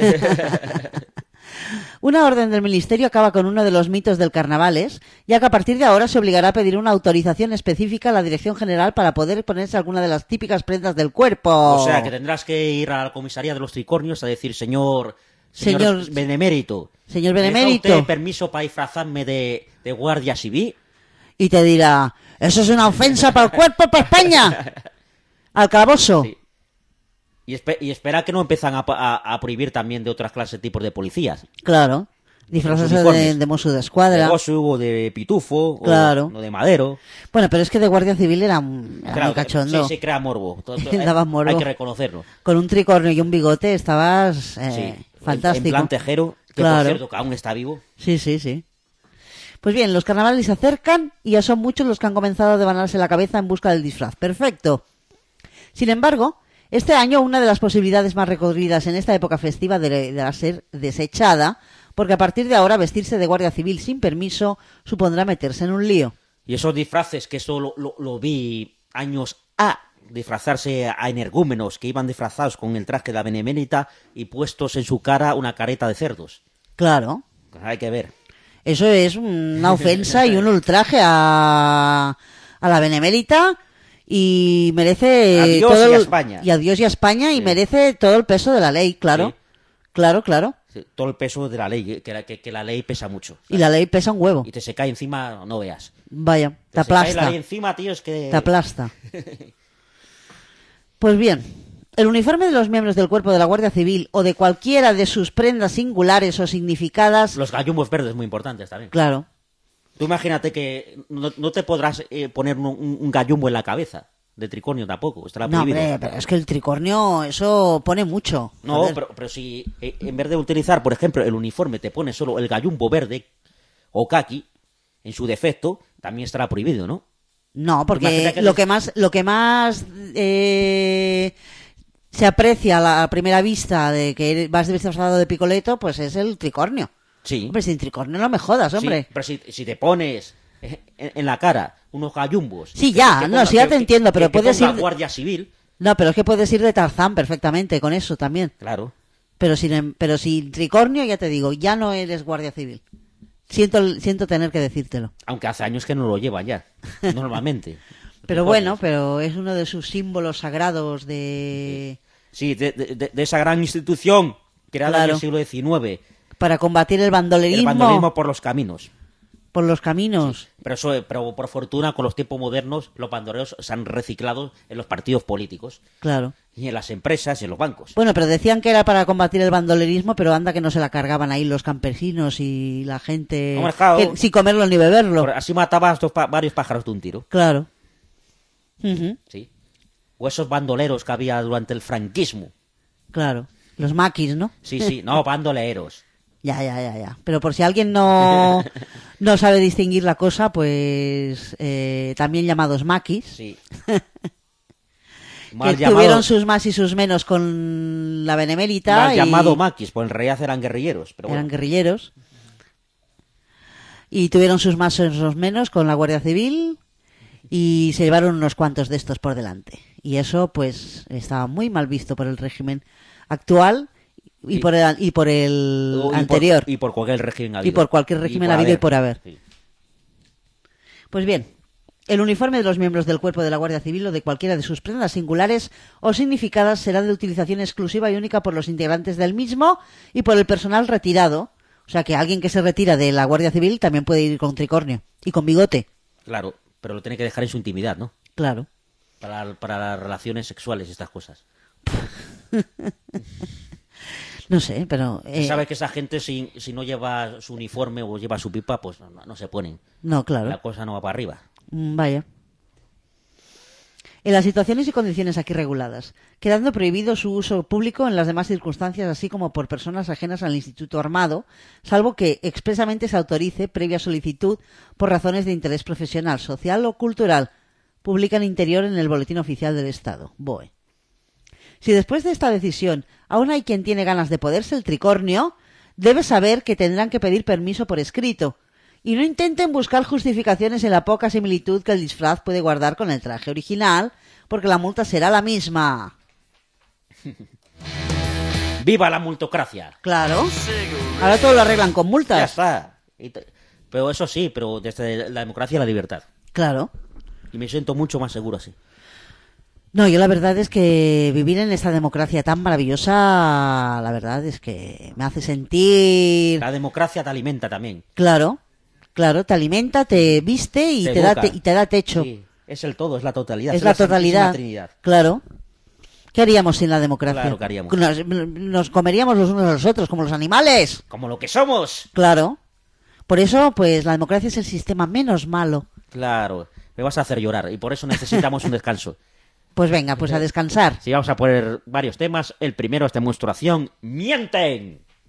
Una orden del ministerio acaba con uno de los mitos del carnavales, ya que a partir de ahora se obligará a pedir una autorización específica a la Dirección General para poder ponerse alguna de las típicas prendas del cuerpo. O sea, que tendrás que ir a la comisaría de los tricornios a decir, señor Benemérito. Señor ¿me da Benemérito. usted permiso para disfrazarme de guardia civil? Y te dirá, eso es una ofensa para el cuerpo, para España. Al calabozo. Sí. Y espera que no empiezan a prohibir también de otras clases tipos de policías. Claro. Disfrazarse uniformes. de mozo de De escuadra. Gosu o de Pitufo Claro. o de Madero. Bueno, pero es que de guardia civil era muy cachondo. Sí, crea morbo. Daba morbo. Hay que reconocerlo. Con un tricornio y un bigote estabas... Sí. fantástico. En plan Tejero, que Claro. por cierto, que aún está vivo. Sí, sí, sí. Pues bien, los carnavales se acercan y ya son muchos los que han comenzado a devanarse la cabeza en busca del disfraz. Perfecto. Sin embargo, este año una de las posibilidades más recorridas en esta época festiva deberá ser desechada, porque a partir de ahora vestirse de guardia civil sin permiso supondrá meterse en un lío. Y esos disfraces, que eso lo vi años A, disfrazarse a energúmenos que iban disfrazados con el traje de la Benemérita y puestos en su cara una careta de cerdos. Claro. Hay que ver. Eso es una ofensa y un ultraje a la Benemérita y merece A Dios todo y a España. y a Dios y a España y Sí. merece todo el peso de la ley, claro. Sí. Claro. Sí, todo el peso de la ley, que la ley pesa mucho. Y la ley pesa un huevo. Y te se cae encima, no veas. Vaya, te Se cae la aplasta. ley encima, tío, es que... Te aplasta. Pues bien, el uniforme de los miembros del cuerpo de la Guardia Civil o de cualquiera de sus prendas singulares o significadas, Los gallumbos verdes muy importantes también. claro, Tú imagínate que no te podrás poner un gallumbo en la cabeza. De tricornio tampoco, estará no, prohibido. hombre, pero es que el tricornio, eso pone mucho. No, Joder. pero si en vez de utilizar, por ejemplo, el uniforme, te pones solo el gallumbo verde o kaki, en su defecto, también estará prohibido, ¿no? No, porque Imagina que lo que más se aprecia a la primera vista de que vas disfrazado de picoleto, pues es el tricornio. Sí. Hombre, sin tricornio no me jodas, Sí, hombre. pero si te pones en la cara unos gallumbos... Sí, ya, no, sí, ya te entiendo, pero puedes ponga ir- Guardia Civil, No, pero es que puedes ir de Tarzán perfectamente con eso también. claro. Pero sin tricornio, ya te digo, ya no eres guardia civil. Siento tener que decírtelo. Aunque hace años que no lo llevan ya, normalmente. Pero bueno, pero es uno de sus símbolos sagrados de... Sí, de esa gran institución creada Claro. en el siglo XIX. Para combatir el El bandolerismo bandolerismo por los caminos. por los caminos. Pero por fortuna, con los tiempos modernos, los bandoleros se han reciclado en los partidos políticos, Claro. y en las empresas y en los bancos. Bueno, pero decían que era para combatir el bandolerismo, pero anda que no se la cargaban ahí los campesinos y la gente Hombre, claro. que- sin comerlo ni beberlo. Así matabas varios pájaros de un tiro. Claro. Ujú, ¿Sí? O esos bandoleros que había durante el franquismo. claro. Los maquis, ¿no? Sí, no, bandoleros. Ya. Pero por si alguien no sabe distinguir la cosa, pues también llamados maquis. Sí. Que Mal tuvieron llamado, sus más y sus menos con la Benemérita. mal y llamado maquis, pues en realidad eran guerrilleros. Pero eran bueno. guerrilleros. Y tuvieron sus más y sus menos con la Guardia Civil. Y se llevaron unos cuantos de estos por delante. Y eso, pues, estaba muy mal visto por el régimen actual y por el anterior. Y por cualquier régimen habido. Y por cualquier régimen habido y por haber. Sí. Pues bien, el uniforme de los miembros del cuerpo de la Guardia Civil o de cualquiera de sus prendas singulares o significadas será de utilización exclusiva y única por los integrantes del mismo y por el personal retirado. O sea que alguien que se retira de la Guardia Civil también puede ir con tricornio y con bigote. Claro, pero lo tiene que dejar en su intimidad, ¿no? Claro. Para las relaciones sexuales y estas cosas. No sé, pero... Se sabe que esa gente, si no lleva su uniforme o lleva su pipa, pues no se ponen. No, claro. La cosa no va para arriba. Vaya. En las situaciones y condiciones aquí reguladas, quedando prohibido su uso público en las demás circunstancias, así como por personas ajenas al Instituto Armado, salvo que expresamente se autorice, previa solicitud, por razones de interés profesional, social o cultural, publica en Interior en el Boletín Oficial del Estado, BOE. Si después de esta decisión aún hay quien tiene ganas de ponerse el tricornio, debe saber que tendrán que pedir permiso por escrito, y no intenten buscar justificaciones en la poca similitud que el disfraz puede guardar con el traje original, porque la multa será la misma. ¡Viva la multocracia! Claro. Ahora todo lo arreglan con Ya multas. está. Pero eso sí, pero desde la democracia y la libertad. Claro. Y me siento mucho más seguro así. No, yo la verdad es que vivir en esta democracia tan maravillosa, la verdad es que me hace sentir... La democracia te alimenta también. Claro, te alimenta, te viste y te educa. da techo. Sí, es el todo, es la totalidad. Es la totalidad. Santísima Trinidad. Claro. ¿Qué haríamos sin la democracia? Claro que haríamos. Nos comeríamos los unos a los otros, como los animales. Como lo que somos. Claro. Por eso, pues, la democracia es el sistema menos malo. Claro, me vas a hacer llorar y por eso necesitamos un descanso. Pues venga, pues a descansar. Sí, vamos a poner varios temas. El primero es demostración. ¡Mienten!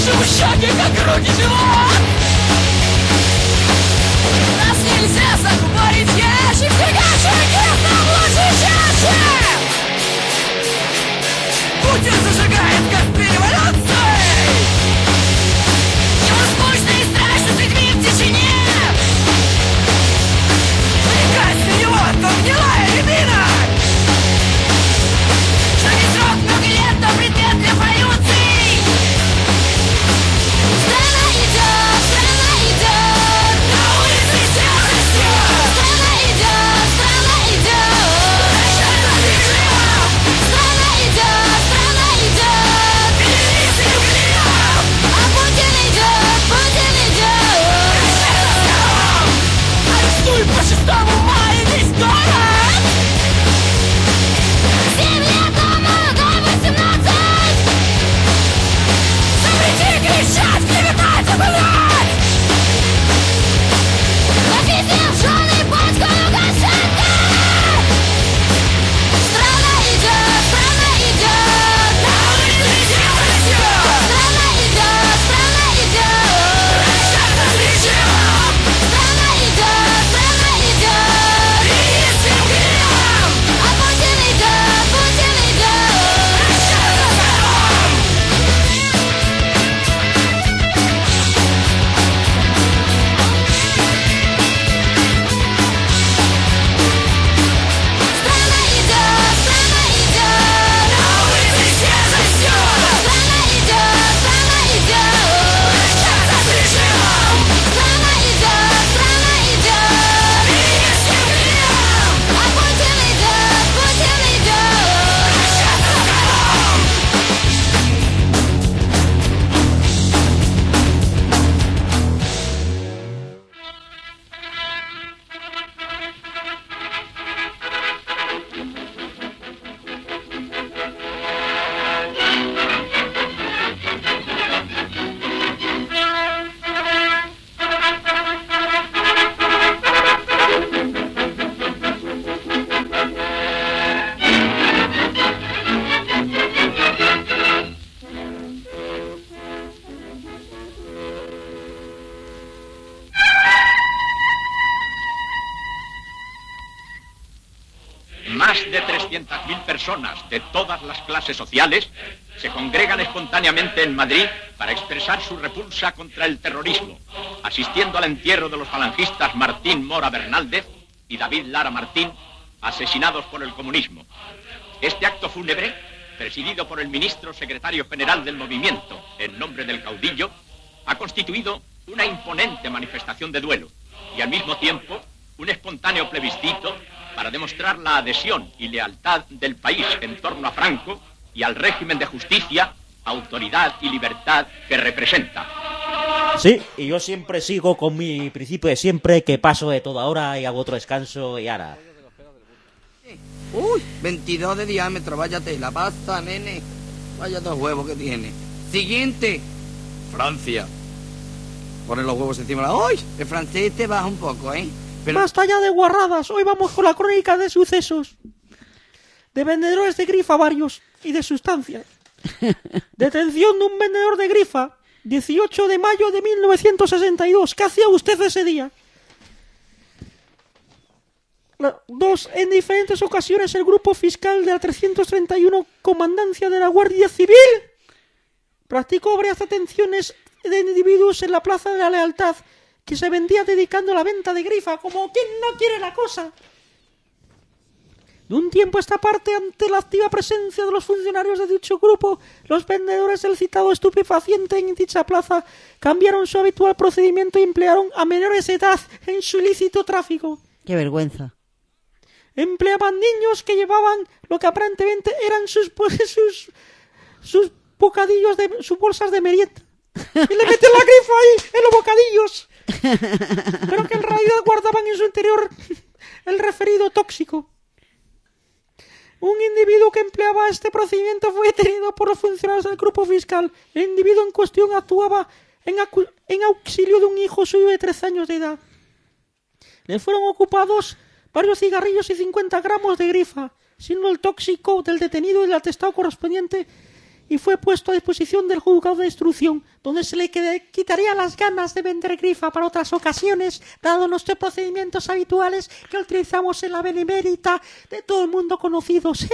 шаги, как руки живут. Нас нельзя заговорить, ящик фигачек, нам лучше чаще. Путин зажигает, как при революции. Ему скучно и страшно с людьми в тишине. Приказ на него, то гнилая рябина. Что не срок много лет, то предмет для полюции. Страна идет, на улице все растет. Страна идет, страна идет, перевести углем. А Путин идет, арестуй по 6 мая весь город. 7 лет тому, до 18. Запрети кричать, клеветать, обылать. Написал в жены польскую газету. Страна идет, на улице все растет. Страна идет, прощаться с режимом. Страна идет, перевести углем. А Путин идет, прощаться с народом. Страна идет, на улице все растет. Страна идет, прощаться с режимом. Страна идет, перевести углем. А Путин идет, прощаться с народом. Más de 300.000 personas de todas las clases sociales se congregan espontáneamente en Madrid para expresar su repulsa contra el terrorismo, asistiendo al entierro de los falangistas Martín Mora Bernaldez y David Lara Martín, asesinados por el comunismo. Este acto fúnebre, presidido por el ministro secretario general del movimiento, en nombre del caudillo, ha constituido una imponente manifestación de duelo y al mismo tiempo un espontáneo plebiscito para demostrar la adhesión y lealtad del país en torno a Franco y al régimen de justicia, autoridad y libertad que representa. Sí, y yo siempre sigo con mi principio de siempre, que paso de toda hora y hago otro descanso y ahora. Uy, 22 de diámetro, vaya tela, basta, nene. Vaya 2 huevos que tiene. Siguiente. Francia. Ponen los huevos encima de la... ¡Uy! El francés te baja un poco, ¿eh? Pero... Basta ya de guarradas, hoy vamos con la crónica de sucesos. De vendedores de grifa varios y de sustancias. Detención de un vendedor de grifa, 18 de mayo de 1962. ¿Qué hacía usted ese día? 2. En diferentes ocasiones el grupo fiscal de la 331 Comandancia de la Guardia Civil practicó varias detenciones de individuos en la Plaza de la Lealtad que se vendía dedicando a la venta de grifa, como quien no quiere la cosa. De un tiempo a esta parte, ante la activa presencia de los funcionarios de dicho grupo, los vendedores del citado estupefaciente en dicha plaza cambiaron su habitual procedimiento y emplearon a menores de edad en su ilícito tráfico. Qué vergüenza. Empleaban niños que llevaban lo que aparentemente eran sus bocadillos, sus bolsas de merienda. Y le meten la grifa ahí, en los bocadillos. Pero que en realidad guardaban en su interior el referido tóxico. Un individuo que empleaba este procedimiento fue detenido por los funcionarios del grupo fiscal. El individuo en cuestión actuaba en auxilio de un hijo suyo de 13 años de edad. Le fueron ocupados varios cigarrillos y 50 gramos de grifa, siendo el tóxico del detenido y el atestado correspondiente y fue puesto a disposición del juzgado de instrucción, donde se le quitaría las ganas de vender grifa para otras ocasiones, dado nuestros procedimientos habituales que utilizamos en la benemérita de todo el mundo conocidos.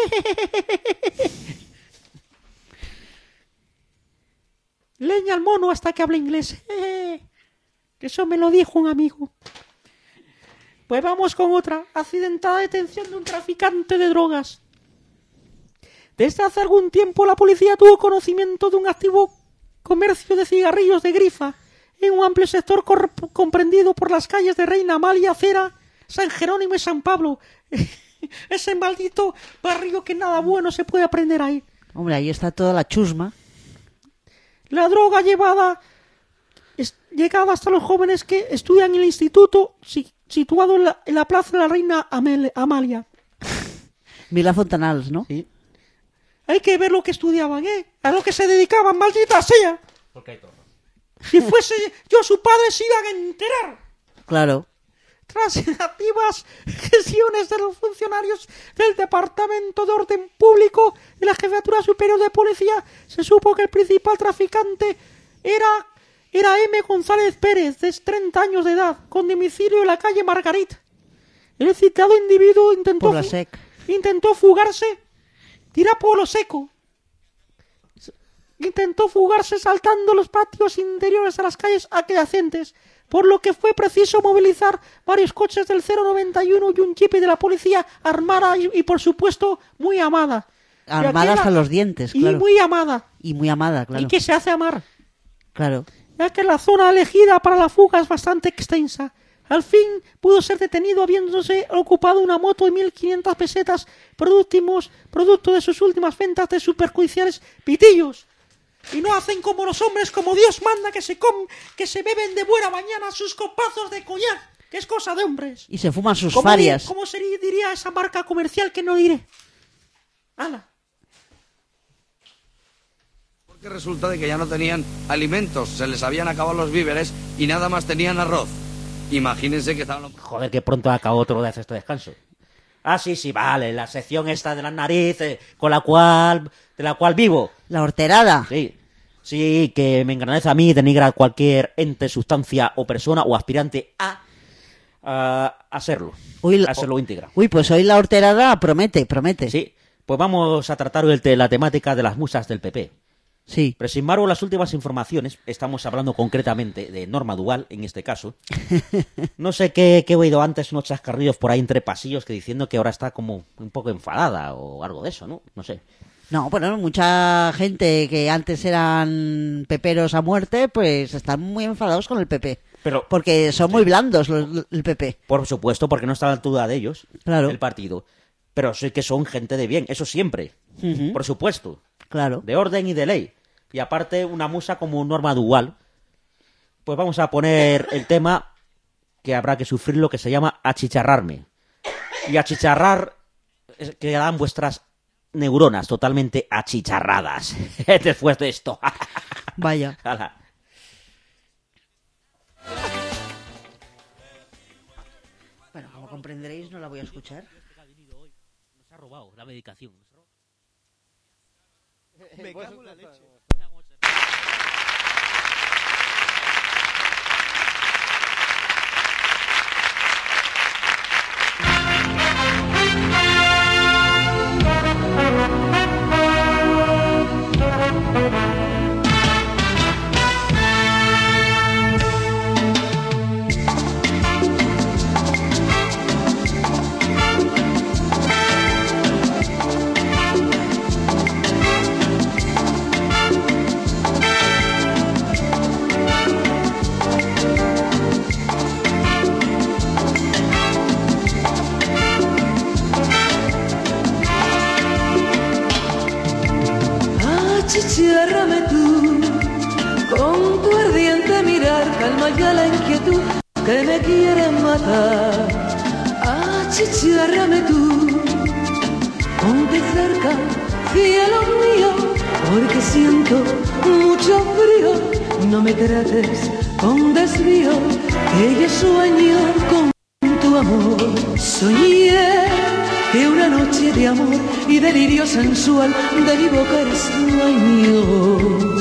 Leña al mono hasta que hable inglés. Eso me lo dijo un amigo. Pues vamos con otra. Accidentada detención de un traficante de drogas. Desde hace algún tiempo la policía tuvo conocimiento de un activo comercio de cigarrillos de grifa en un amplio sector comprendido por las calles de Reina Amalia, Cera, San Jerónimo y San Pablo. Ese maldito barrio que nada bueno se puede aprender ahí. Hombre, ahí está toda la chusma. La droga llegada hasta los jóvenes que estudian en el instituto situado en la plaza de la Reina Amalia. Mila Fontanals, ¿no? Sí. Hay que ver lo que estudiaban, a lo que se dedicaban, maldita sea. Porque hay todo. Si fuese yo su padre, se iban a enterar. Claro. Tras activas gestiones de los funcionarios del Departamento de Orden Público de la Jefatura Superior de Policía, se supo que el principal traficante era M. González Pérez, de 30 años de edad, con domicilio en la calle Margarit. El citado individuo intentó fugarse, tira por lo seco. Intentó fugarse saltando los patios interiores a las calles adyacentes, por lo que fue preciso movilizar varios coches del 091 y un jeep de la policía armada y por supuesto, muy amada. Armada hasta los dientes, claro. Y muy amada. Y muy amada, claro. ¿Y qué se hace amar? Claro. Ya que la zona elegida para la fuga es bastante extensa. Al fin pudo ser detenido habiéndose ocupado una moto de 1.500 pesetas, producto de sus últimas ventas de sus perjudiciales pitillos. Y no hacen como los hombres, como Dios manda, que se beben de buena mañana sus copazos de coñac, que es cosa de hombres. Y se fuman sus farias. ¿Cómo se diría esa marca comercial que no diré? ¡Hala! Porque resulta de que ya no tenían alimentos, se les habían acabado los víveres y nada más tenían arroz. Imagínense que estaban... Joder, que pronto acabó otro de este descanso. Ah, sí, vale, la sección esta de las narices, de la cual vivo. La horterada. Sí, que me engrandece a mí, denigra a cualquier ente, sustancia o persona o aspirante a serlo. A serlo íntegra. Uy, pues hoy la horterada promete. Sí, pues vamos a tratar hoy la temática de las musas del PP. Sí. Pero sin embargo, las últimas informaciones, estamos hablando concretamente de Norma Duval, en este caso. No sé qué he oído antes, unos chascarrillos por ahí entre pasillos que diciendo que ahora está como un poco enfadada o algo de eso, ¿no? No sé. No, bueno, mucha gente que antes eran peperos a muerte, pues están muy enfadados con el PP. Porque son muy blandos el PP. Por supuesto, porque no está a la altura de ellos, claro, el partido. Pero sí que son gente de bien, eso siempre. Por supuesto. Claro. De orden y de ley. Y aparte, una musa como Norma Duval. Pues vamos a poner el tema que habrá que sufrir, lo que se llama achicharrarme. Y achicharrar quedarán vuestras neuronas totalmente achicharradas después de esto. Vaya. Bueno, como comprenderéis, no la voy a escuchar. Nos ha robado la medicación. Me cago en la leche. Achichárrame tú, con tu ardiente mirar, calma ya la inquietud que me quiere matar. Achichárrame tú, ponte cerca, cielo mío, porque siento mucho frío. No me trates con desvío, que yo sueño con tu amor. Soñé que una noche de amor y delirio sensual de mi boca eres sueño.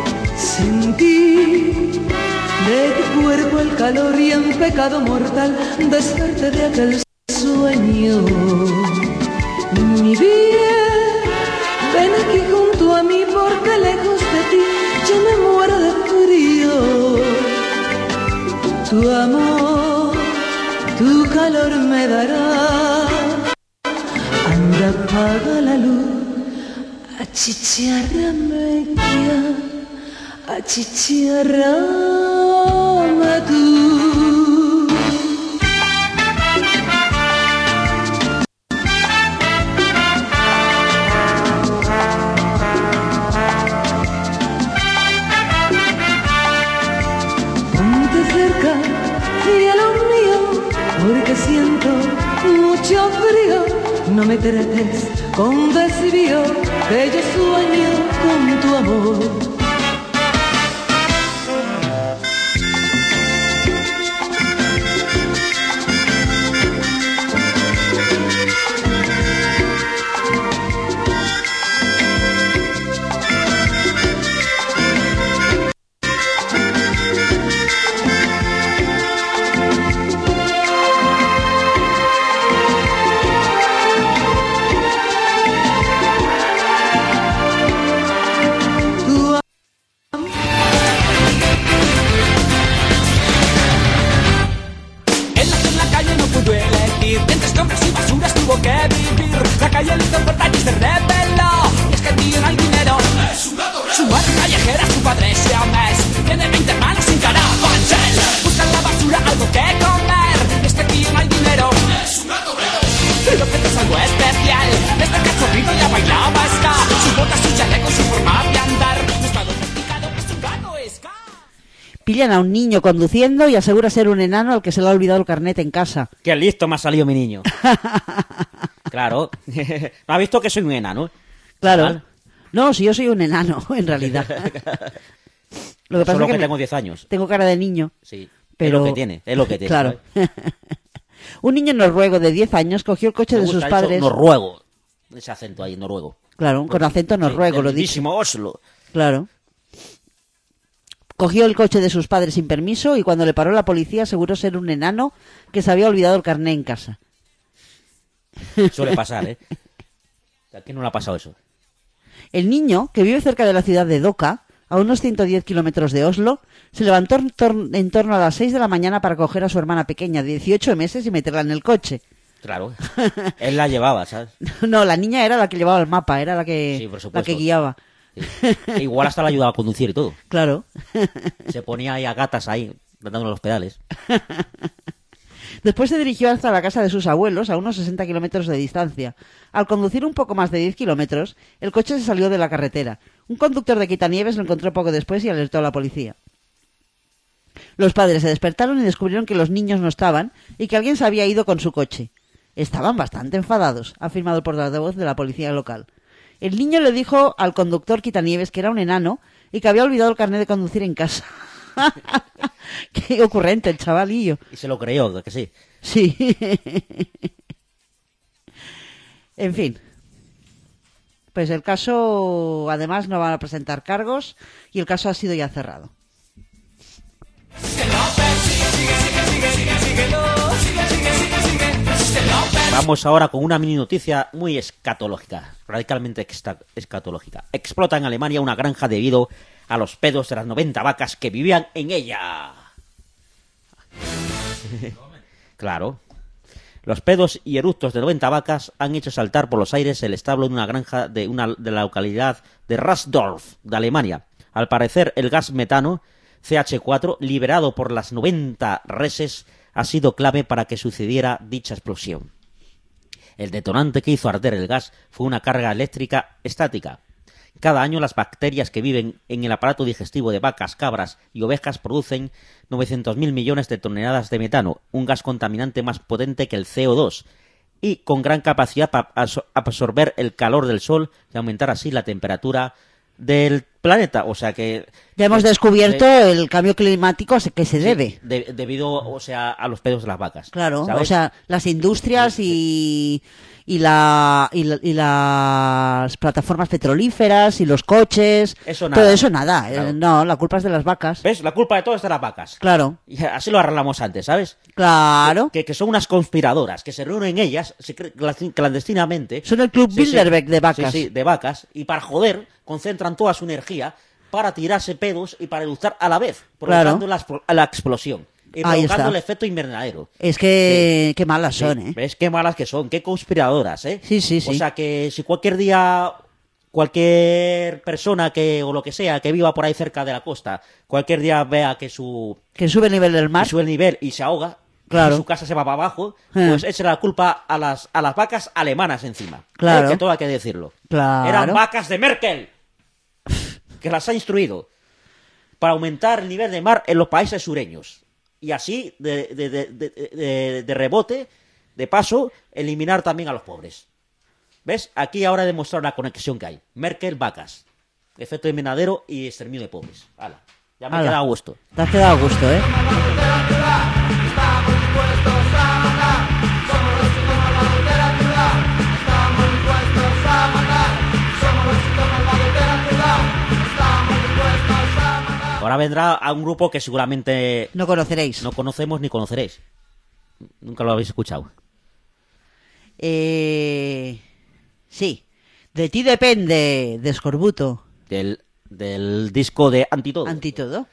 Sentí de tu cuerpo el calor y en pecado mortal desperté de aquel sueño. Mi bien, ven aquí junto a mí porque lejos de ti yo me muero de frío. Tu amor, tu calor me dará. Anda, apaga la luz, achicharrame ya, achicharrame tú. Ponte cerca, cielo mío, porque siento mucho frío. No me trates con desvío, que yo sueño con tu amor. Pillan a un niño conduciendo y asegura ser un enano al que se le ha olvidado el carnet en casa. ¡Qué listo me ha salido mi niño! Claro. ¿No has visto que soy un enano? Claro. ¿Vale? No, si yo soy un enano, en realidad. Lo que pasa Solo es que tengo 10 años. Tengo cara de niño. Sí, pero... es lo que tiene, es lo que tiene. Claro. Un niño noruego de 10 años cogió el coche de sus padres... Noruego. Ese acento ahí, noruego. Claro, con acento noruego, sí, lo dicho. Oslo. Claro. Cogió el coche de sus padres sin permiso y cuando le paró la policía aseguró ser un enano que se había olvidado el carné en casa. Suele pasar, ¿eh? ¿A quién no le ha pasado eso? El niño, que vive cerca de la ciudad de Doka, a unos 110 kilómetros de Oslo, se levantó en torno a las 6 de la mañana para coger a su hermana pequeña de 18 meses y meterla en el coche. Claro. Él la llevaba, ¿sabes? No, la niña era la que llevaba el mapa, era la que, Sí, por supuesto. la que guiaba. Sí. Igual hasta la ayudaba a conducir y todo. Claro. Se ponía ahí a gatas ahí, dándole los pedales. Después se dirigió hasta la casa de sus abuelos, a unos 60 kilómetros de distancia. Al conducir un poco más de 10 kilómetros, el coche se salió de la carretera. Un conductor de quitanieves lo encontró poco después y alertó a la policía. Los padres se despertaron y descubrieron que los niños no estaban y que alguien se había ido con su coche. Estaban bastante enfadados, ha afirmado el portavoz de la policía local. El niño le dijo al conductor quitanieves que era un enano y que había olvidado el carnet de conducir en casa. Qué ocurrente el chavalillo. Y se lo creyó, que sí. Sí. En fin. Pues el caso, además, no van a presentar cargos y el caso ha sido ya cerrado. Vamos ahora con una mini noticia muy escatológica, radicalmente escatológica. Explota en Alemania una granja debido a los pedos de las 90 vacas que vivían en ella. Claro. Los pedos y eructos de 90 vacas han hecho saltar por los aires el establo de una granja de la localidad de Rasdorf, de Alemania. Al parecer, el gas metano CH4, liberado por las 90 reses, ha sido clave para que sucediera dicha explosión. El detonante que hizo arder el gas fue una carga eléctrica estática. Cada año las bacterias que viven en el aparato digestivo de vacas, cabras y ovejas producen 900.000 millones de toneladas de metano, un gas contaminante más potente que el CO2, y con gran capacidad para absorber el calor del sol y aumentar así la temperatura del planeta. O sea que ya hemos descubierto el cambio climático a que se debe. Debido, o sea, a los pedos de las vacas. Claro, ¿sabes? o sea, las industrias y y las plataformas petrolíferas y los coches. Eso nada. Todo eso nada. Claro. No, la culpa es de las vacas. ¿Ves? La culpa de todo es de las vacas. Claro. Y así lo arreglamos antes, ¿sabes? Claro. Que son unas conspiradoras, que se reúnen ellas clandestinamente. Son el Club Bilderberg de vacas. Sí, de vacas. Y para joder, concentran toda su energía para tirarse pedos y para eructar a la vez, provocando la explosión. Y provocando el efecto invernadero. Es que qué malas son, ¿eh? ¿Ves qué malas que son? Qué conspiradoras, ¿eh? Sí. O sea que si cualquier día, cualquier persona o lo que sea que viva por ahí cerca de la costa, cualquier día vea que sube el nivel del mar. Que sube el nivel y se ahoga, claro. y su casa se va para abajo, pues échale la culpa a las vacas alemanas encima. Claro. Que todo hay que decirlo. Claro. Eran vacas de Merkel, que las ha instruido para aumentar el nivel de mar en los países sureños. Y así, de rebote, de paso, eliminar también a los pobres. ¿Ves? Aquí ahora he demostrado la conexión que hay. Merkel, vacas. Efecto invernadero y exterminio de pobres. ¡Hala! Ya me he quedado a gusto. Te has quedado a gusto, ¿eh? Ahora vendrá a un grupo que seguramente no conoceréis. No conocemos ni conoceréis. Nunca lo habéis escuchado. Sí. De ti depende, de Escorbuto. Del disco de Antitodo. Antitodo.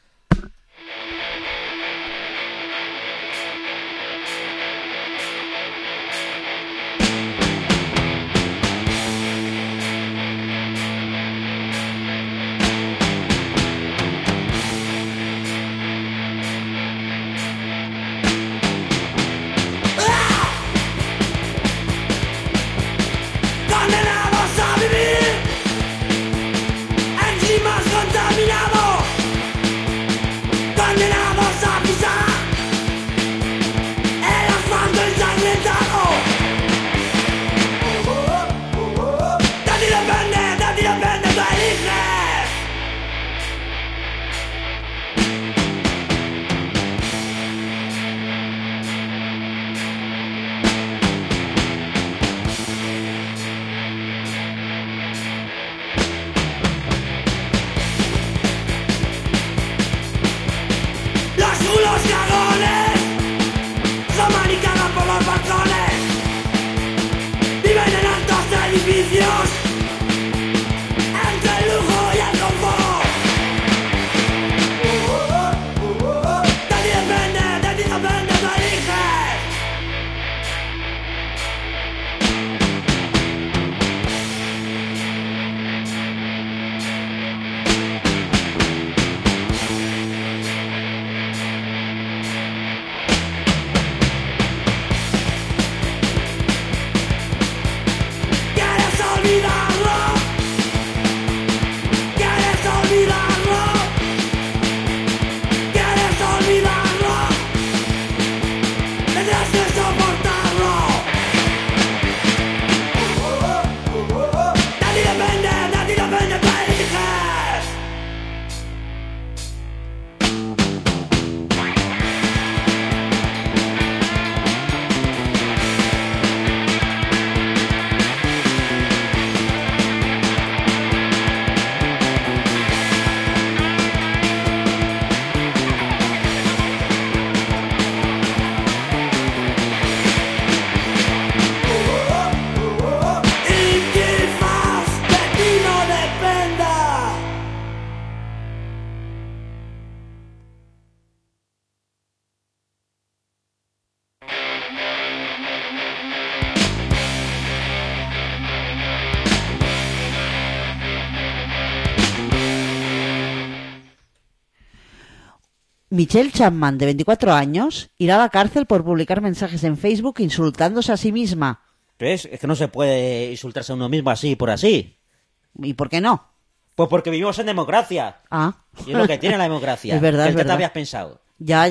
Michelle Chapman, de 24 años, irá a la cárcel por publicar mensajes en Facebook insultándose a sí misma. ¿Ves? Es que no se puede insultarse a uno mismo así por así. ¿Y por qué no? Pues porque vivimos en democracia. Ah. Y es lo que tiene la democracia. Es verdad, ¿Qué es verdad. te habías pensado? Ya.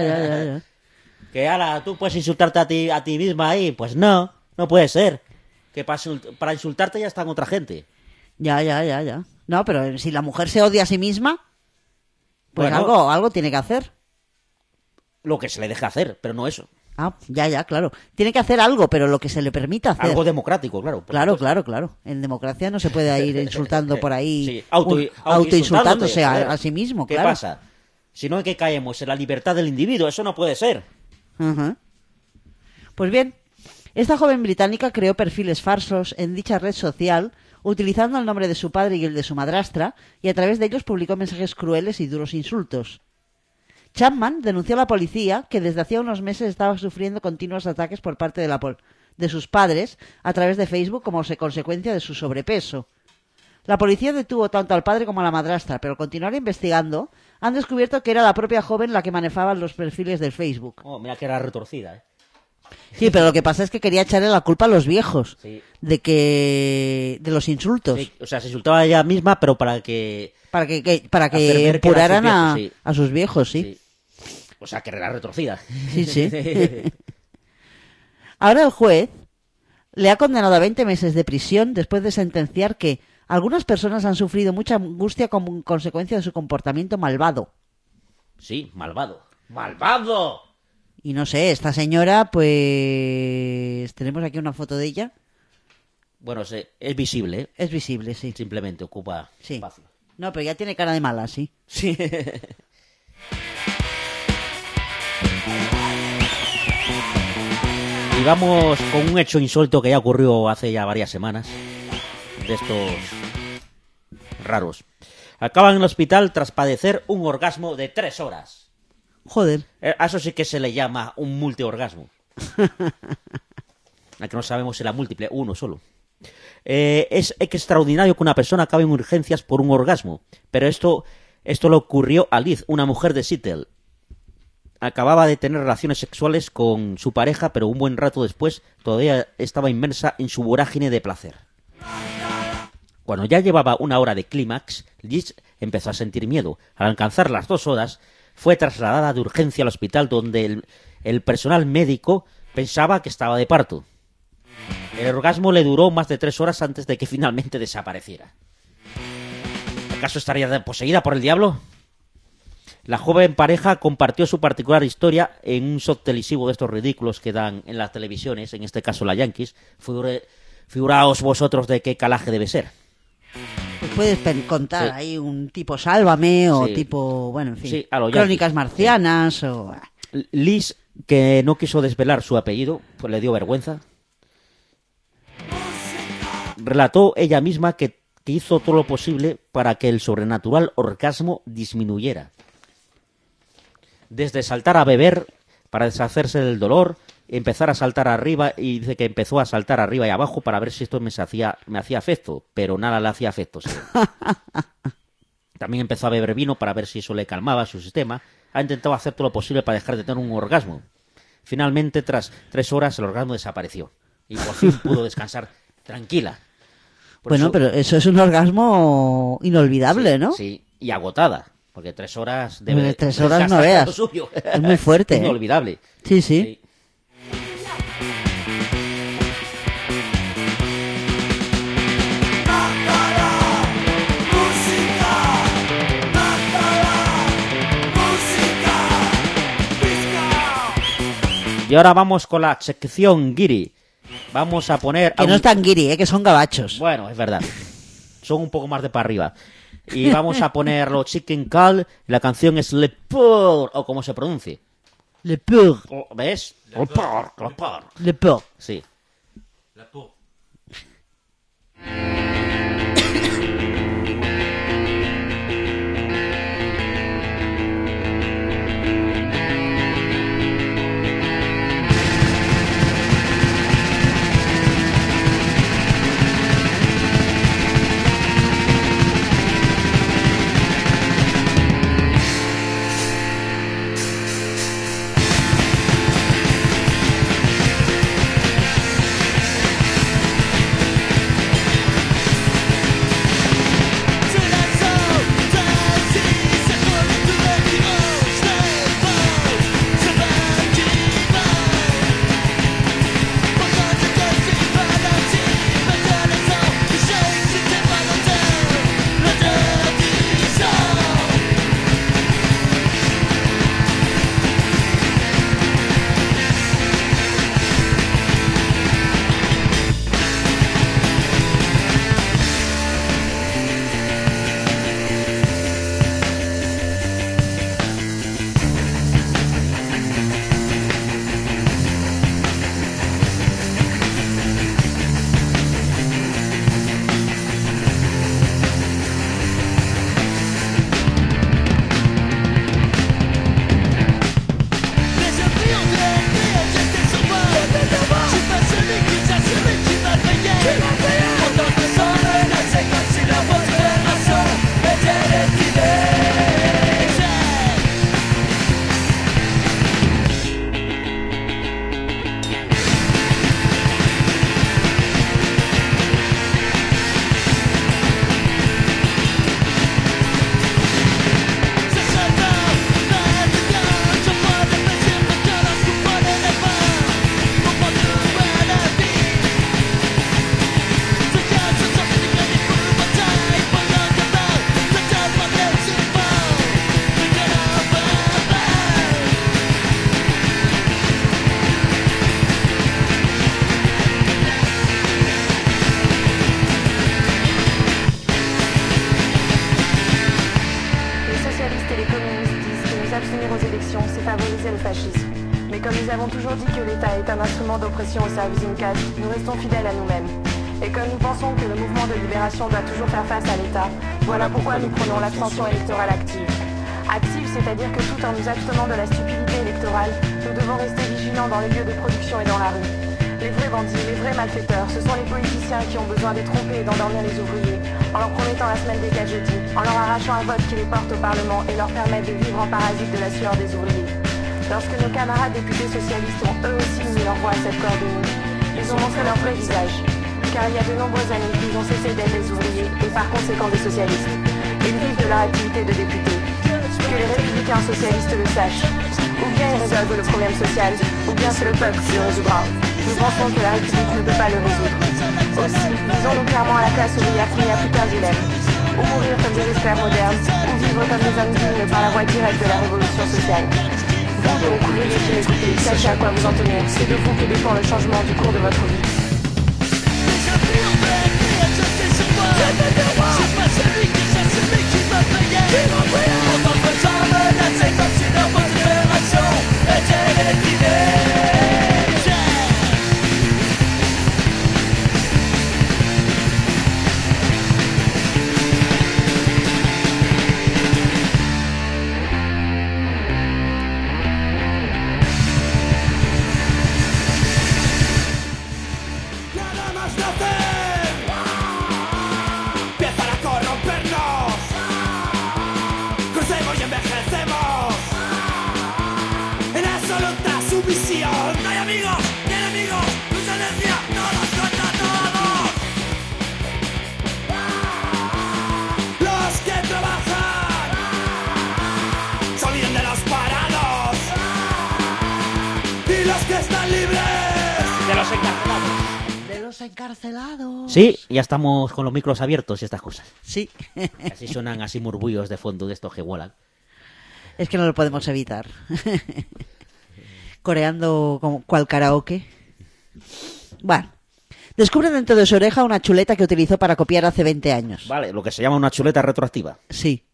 Que ahora tú puedes insultarte a ti misma ahí. Pues no puede ser. Que para insultarte ya está con otra gente. Ya. No, pero si la mujer se odia a sí misma, pues bueno, algo tiene que hacer. Lo que se le deja hacer, pero no eso. Ah, ya, claro. Tiene que hacer algo, pero lo que se le permita hacer. Algo democrático, claro. Claro. En democracia no se puede ir insultando por ahí. Sí, autoinsultándose a sí mismo, ¿Qué claro. pasa? Si no, ¿en qué caemos? En la libertad del individuo. Eso no puede ser. Ajá. Pues bien, esta joven británica creó perfiles falsos en dicha red social utilizando el nombre de su padre y el de su madrastra, y a través de ellos publicó mensajes crueles y duros insultos. Chapman denunció a la policía que desde hacía unos meses estaba sufriendo continuos ataques por parte de sus padres a través de Facebook como consecuencia de su sobrepeso. La policía detuvo tanto al padre como a la madrastra, pero al continuar investigando han descubierto que era la propia joven la que manejaba los perfiles del Facebook. Oh, mira que era retorcida, ¿eh? Sí, pero lo que pasa es que quería echarle la culpa a los viejos Sí. de los insultos. Sí, o sea, se insultaba a ella misma, pero para que Para que hacer ver que empuraran eran sus viejos, sí. a sus viejos, sí. Sí. O sea, que era retorcida. Sí. Ahora el juez le ha condenado a 20 meses de prisión después de sentenciar que algunas personas han sufrido mucha angustia como consecuencia de su comportamiento malvado. Sí, malvado. ¡Malvado! Y no sé, esta señora, pues... Tenemos aquí una foto de ella. Bueno, es visible, ¿eh? Es visible, sí. Simplemente ocupa Sí. espacio. No, pero ya tiene cara de mala, sí. Sí. Y vamos con un hecho insólito que ya ocurrió hace ya varias semanas. De estos raros. Acaba en el hospital tras padecer un orgasmo de 3 horas. Joder. A eso sí que se le llama un multiorgasmo. A que no sabemos si era múltiple, uno solo. Es extraordinario que una persona acabe en urgencias por un orgasmo. Pero esto le ocurrió a Liz, una mujer de Seattle. Acababa de tener relaciones sexuales con su pareja, pero un buen rato después todavía estaba inmersa en su vorágine de placer. Cuando ya llevaba 1 hora de clímax, Liz empezó a sentir miedo. Al alcanzar las 2 horas, fue trasladada de urgencia al hospital donde el personal médico pensaba que estaba de parto. El orgasmo le duró más de 3 horas antes de que finalmente desapareciera. ¿Acaso estaría poseída por el diablo? La joven pareja compartió su particular historia en un show televisivo de estos ridículos que dan en las televisiones, en este caso la Yankees. Figuraos vosotros de qué calaje debe ser. Pues puedes contar Sí. ahí un tipo Sálvame o Sí. tipo, bueno, en fin, Sí, a lo Crónicas Yankees. Marcianas o... Liz, que no quiso desvelar su apellido, pues le dio vergüenza. Relató ella misma que hizo todo lo posible para que el sobrenatural orgasmo disminuyera. Desde saltar a beber para deshacerse del dolor, empezar a saltar arriba, y dice que empezó a saltar arriba y abajo para ver si esto me hacía efecto, pero nada le hacía efecto. Sí. También empezó a beber vino para ver si eso le calmaba su sistema. Ha intentado hacer todo lo posible para dejar de tener un orgasmo. Finalmente, tras 3 horas, el orgasmo desapareció y por fin pudo descansar tranquila. Por Bueno, eso- pero eso es un orgasmo inolvidable, ¿no? Sí, y agotada, porque 3 horas Bueno, debe 3 horas no desgastar veas. lo suyo. Es muy fuerte, ¿eh? Inolvidable. Sí. Y ahora vamos con la sección Guiri. Vamos a poner... Que no es tan guiri, que son gabachos. Bueno, es verdad. Son un poco más de para arriba. Y vamos a poner los Chicken Call. La canción es Le Pour, o como se pronuncie. Le Pour. ¿Ves? Le Pour, Le Pour. Le Pour. Sí. que les communistes disent que nous abstenir aux élections, c'est favoriser le fascisme. Mais comme nous avons toujours dit que l'État est un instrument d'oppression au service d'une caste, nous restons fidèles à nous-mêmes. Et comme nous pensons que le mouvement de libération doit toujours faire face à l'État, voilà pourquoi nous prenons l'abstention électorale active. Active, c'est-à-dire que tout en nous abstenant de la stupidité électorale, nous devons rester vigilants dans les lieux de production et dans la rue. Les vrais bandits, les vrais malfaiteurs, ce sont les politiciens qui ont besoin d'étromper et d'endormir les ouvriers, en leur promettant la semaine des 4 jeudis, en leur arrachant un vote qui les porte au Parlement et leur permet de vivre en parasite de la sueur des ouvriers. Lorsque nos camarades députés socialistes ont eux aussi mis leur voix à cette corde unie, ils ont montré leur vrai visage, car il y a de nombreuses années qu'ils ont cessé d'être des ouvriers et par conséquent des socialistes. Ils vivent de leur activité de députés. Que les républicains socialistes le sachent. Ou bien ils résolvent le problème social, ou bien c'est le peuple qui le résoudra. Nous pensons que la République ne peut pas le résoudre. Aussi, disons-nous clairement à la classe ouvrière qu'il n'y a plus qu'un dilemme. Ou mourir comme des esclaves modernes, ou vivre comme des hommes dignes par la voie directe de la révolution sociale. Vous donc, ouvriers qui m'écoutez, sachez à quoi vous en tenir. C'est de vous que dépend le changement du cours de votre vie. C'est pas celui qui cherche, celui qui m'a payé. En tant que gens menacés comme si leur bonne génération était liquidée. Nada más nacer, empiezan a corrompernos. Crecemos y envejecemos en absoluta sumisión. No hay amigos ni enemigos, lucha energía, todos contra todos. Los que trabajan se olviden de los parados y los que están libres De los encarcelados. De los encarcelados. Sí, ya estamos con los micros abiertos y estas cosas. Sí. Así suenan así murmullos de fondo de estos que vuelan. Es que no lo podemos evitar. Coreando como cual karaoke. Bueno. Descubre dentro de su oreja una chuleta que utilizó para copiar hace 20 años. Vale, lo que se llama una chuleta retroactiva. Sí.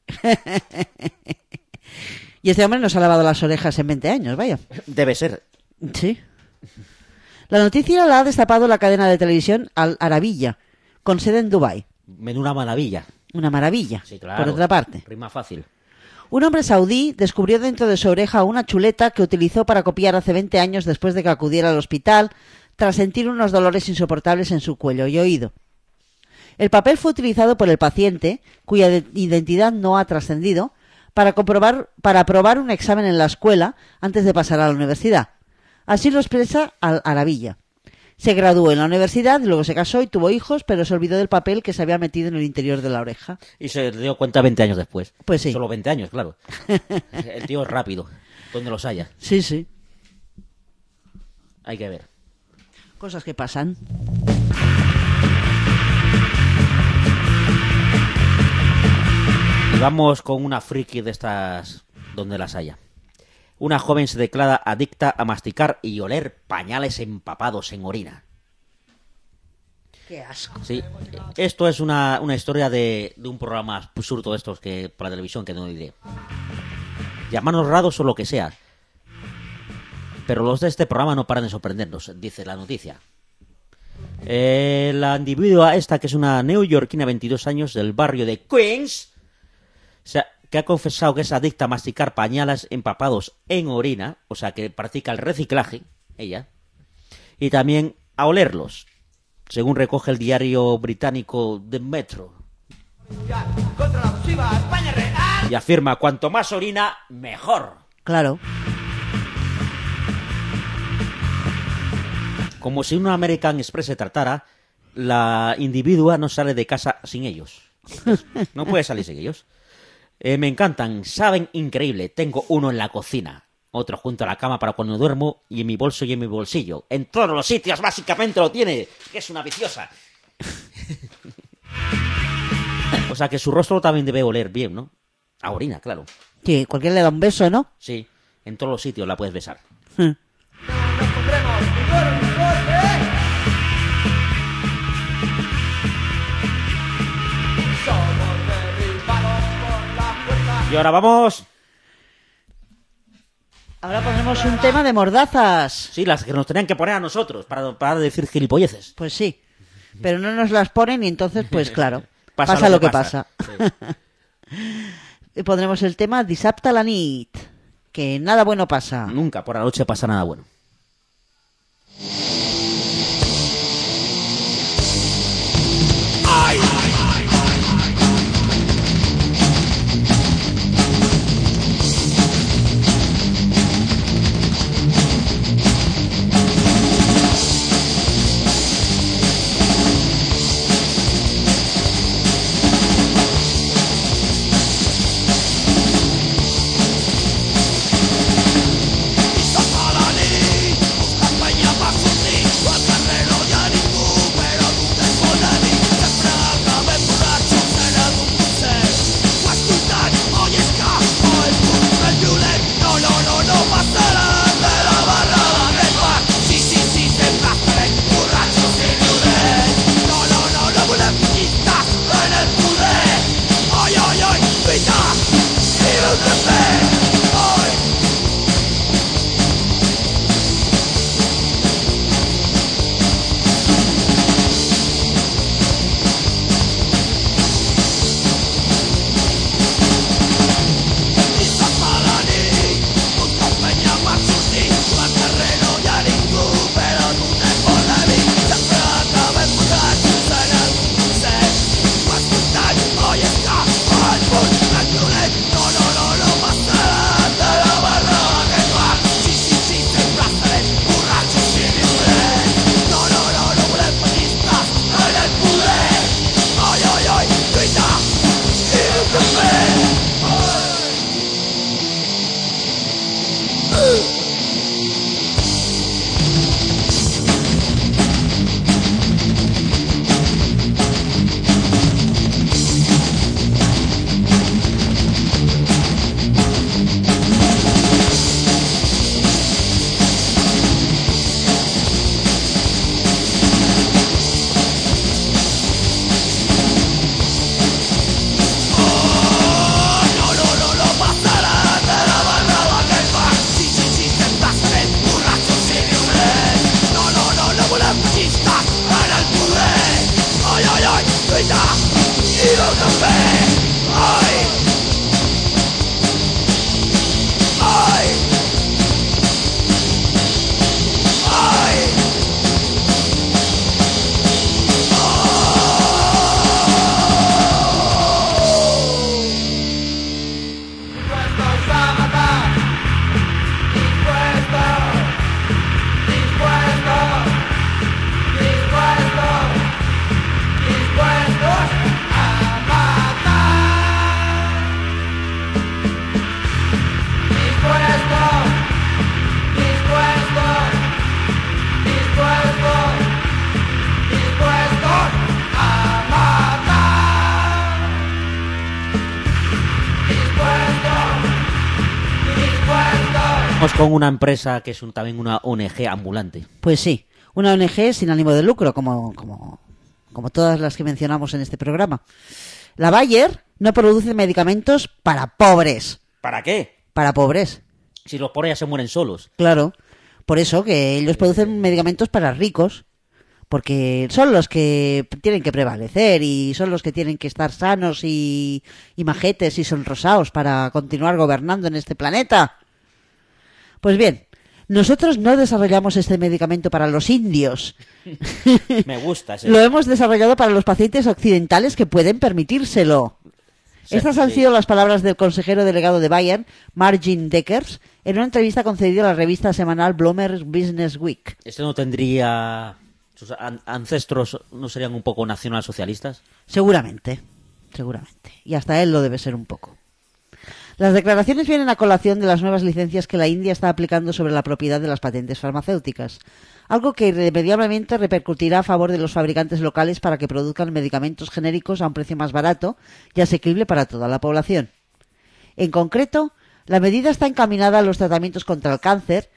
Y este hombre nos ha lavado las orejas en 20 años, vaya. Debe ser. Sí. La noticia la ha destapado la cadena de televisión Al Arabiya, con sede en Dubái. Menuda maravilla. Una maravilla, Sí, claro. por otra parte. Rima fácil. Un hombre saudí descubrió dentro de su oreja una chuleta que utilizó para copiar hace 20 años después de que acudiera al hospital tras sentir unos dolores insoportables en su cuello y oído. El papel fue utilizado por el paciente, cuya identidad no ha trascendido, para aprobar un examen en la escuela antes de pasar a la universidad. Así lo expresa Al Arabiya. Se graduó en la universidad, luego se casó y tuvo hijos, pero se olvidó del papel que se había metido en el interior de la oreja. Y se dio cuenta 20 años después. Pues sí. Solo 20 años, claro. El tío es rápido, donde los haya. Sí, sí. Hay que ver. Cosas que pasan. Y vamos con una friki de estas donde las haya. Una joven se declara adicta a masticar y oler pañales empapados en orina. Qué asco. Sí, esto es una historia de un programa absurdo de estos que para la televisión que no diré. Llamarnos raros o lo que sea. Pero los de este programa no paran de sorprendernos, dice la noticia. La individua esta, que es una neoyorquina de 22 años del barrio de Queens, que ha confesado que es adicta a masticar pañales empapados en orina, o sea que practica el reciclaje, ella, y también a olerlos, según recoge el diario británico The Metro. Y afirma, cuanto más orina, mejor. Claro. Como si un American Express se tratara, la individua no sale de casa sin ellos. No puede salir sin ellos. Me encantan, saben increíble. Tengo uno en la cocina, otro junto a la cama para cuando duermo, y en mi bolso y en mi bolsillo. En todos los sitios básicamente lo tiene, que es una viciosa. O sea que su rostro también debe oler bien, ¿no? A orina, claro. Sí, cualquiera le da un beso, ¿no? Sí, en todos los sitios la puedes besar. Y ahora vamos... Ahora ponemos un tema de mordazas. Sí, las que nos tenían que poner a nosotros para decir gilipolleces. Pues sí, pero no nos las ponen y entonces, pues claro, pasa lo que pasa. Sí. Pondremos el tema Dissabte a la nit, que nada bueno pasa. Nunca por la noche pasa nada bueno. ¡Ay! Con una empresa que es también una ONG ambulante. Pues sí, una ONG sin ánimo de lucro, como todas las que mencionamos en este programa. La Bayer no produce medicamentos para pobres. ¿Para qué? Para pobres. Si los pobres ya se mueren solos. Claro, por eso que ellos producen medicamentos para ricos, porque son los que tienen que prevalecer y son los que tienen que estar sanos y majetes y sonrosados para continuar gobernando en este planeta. Pues bien, nosotros no desarrollamos este medicamento para los indios. Me gusta ese. Lo hemos desarrollado para los pacientes occidentales que pueden permitírselo. Sí, estas han sido las palabras del consejero delegado de Bayer, Margin Deckers, en una entrevista concedida a la revista semanal Bloomberg Business Week. ¿Este no tendría... sus ancestros no serían un poco nacionalsocialistas? Seguramente. Y hasta él lo debe ser un poco. Las declaraciones vienen a colación de las nuevas licencias que la India está aplicando sobre la propiedad de las patentes farmacéuticas, algo que irremediablemente repercutirá a favor de los fabricantes locales para que produzcan medicamentos genéricos a un precio más barato y asequible para toda la población. En concreto, la medida está encaminada a los tratamientos contra el cáncer,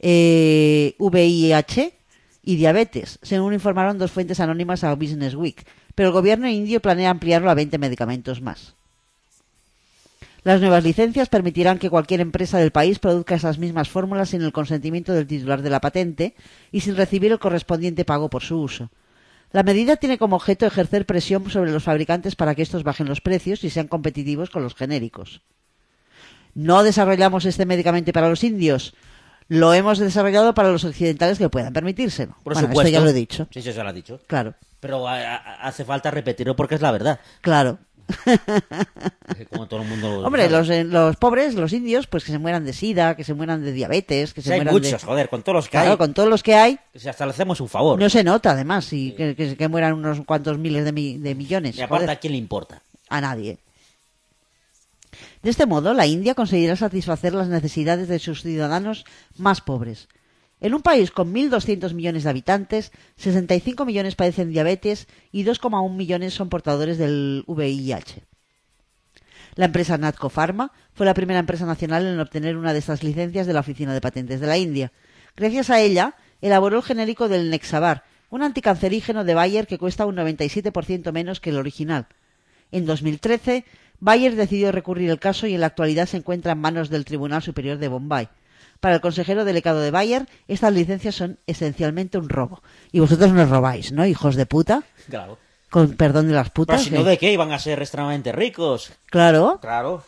VIH y diabetes, según informaron dos fuentes anónimas a Business Week, pero el gobierno indio planea ampliarlo a 20 medicamentos más. Las nuevas licencias permitirán que cualquier empresa del país produzca esas mismas fórmulas sin el consentimiento del titular de la patente y sin recibir el correspondiente pago por su uso. La medida tiene como objeto ejercer presión sobre los fabricantes para que estos bajen los precios y sean competitivos con los genéricos. No desarrollamos este medicamento para los indios, lo hemos desarrollado para los occidentales que puedan permitírselo. Por bueno, supuesto. esto ya lo he dicho. Sí, eso lo has dicho. Claro. Pero hace falta repetirlo porque es la verdad. Claro. Como todo el mundo lo Hombre, sabe. los pobres, los indios, pues que se mueran de sida, que se mueran de diabetes, que se Sí, hay mueran muchos, de... joder, con todos los que Claro, hay. con todos los que hay, Que si hasta le hacemos un favor. no se nota, además, y que mueran unos cuantos miles de millones. Y aparte, Joder, ¿a quién le importa? a nadie. De este modo, la India conseguirá satisfacer las necesidades de sus ciudadanos más pobres. En un país con 1.200 millones de habitantes, 65 millones padecen diabetes y 2,1 millones son portadores del VIH. La empresa Natco Pharma fue la primera empresa nacional en obtener una de estas licencias de la Oficina de Patentes de la India. Gracias a ella, elaboró el genérico del Nexavar, un anticancerígeno de Bayer que cuesta un 97% menos que el original. En 2013, Bayer decidió recurrir el caso y en la actualidad se encuentra en manos del Tribunal Superior de Bombay. Para el consejero delegado de Bayer, estas licencias son esencialmente un robo. Y vosotros nos robáis, ¿no, hijos de puta? Claro. Con perdón de las Pero putas. si no, ¿de qué? Iban a ser extremadamente ricos. Claro. Claro.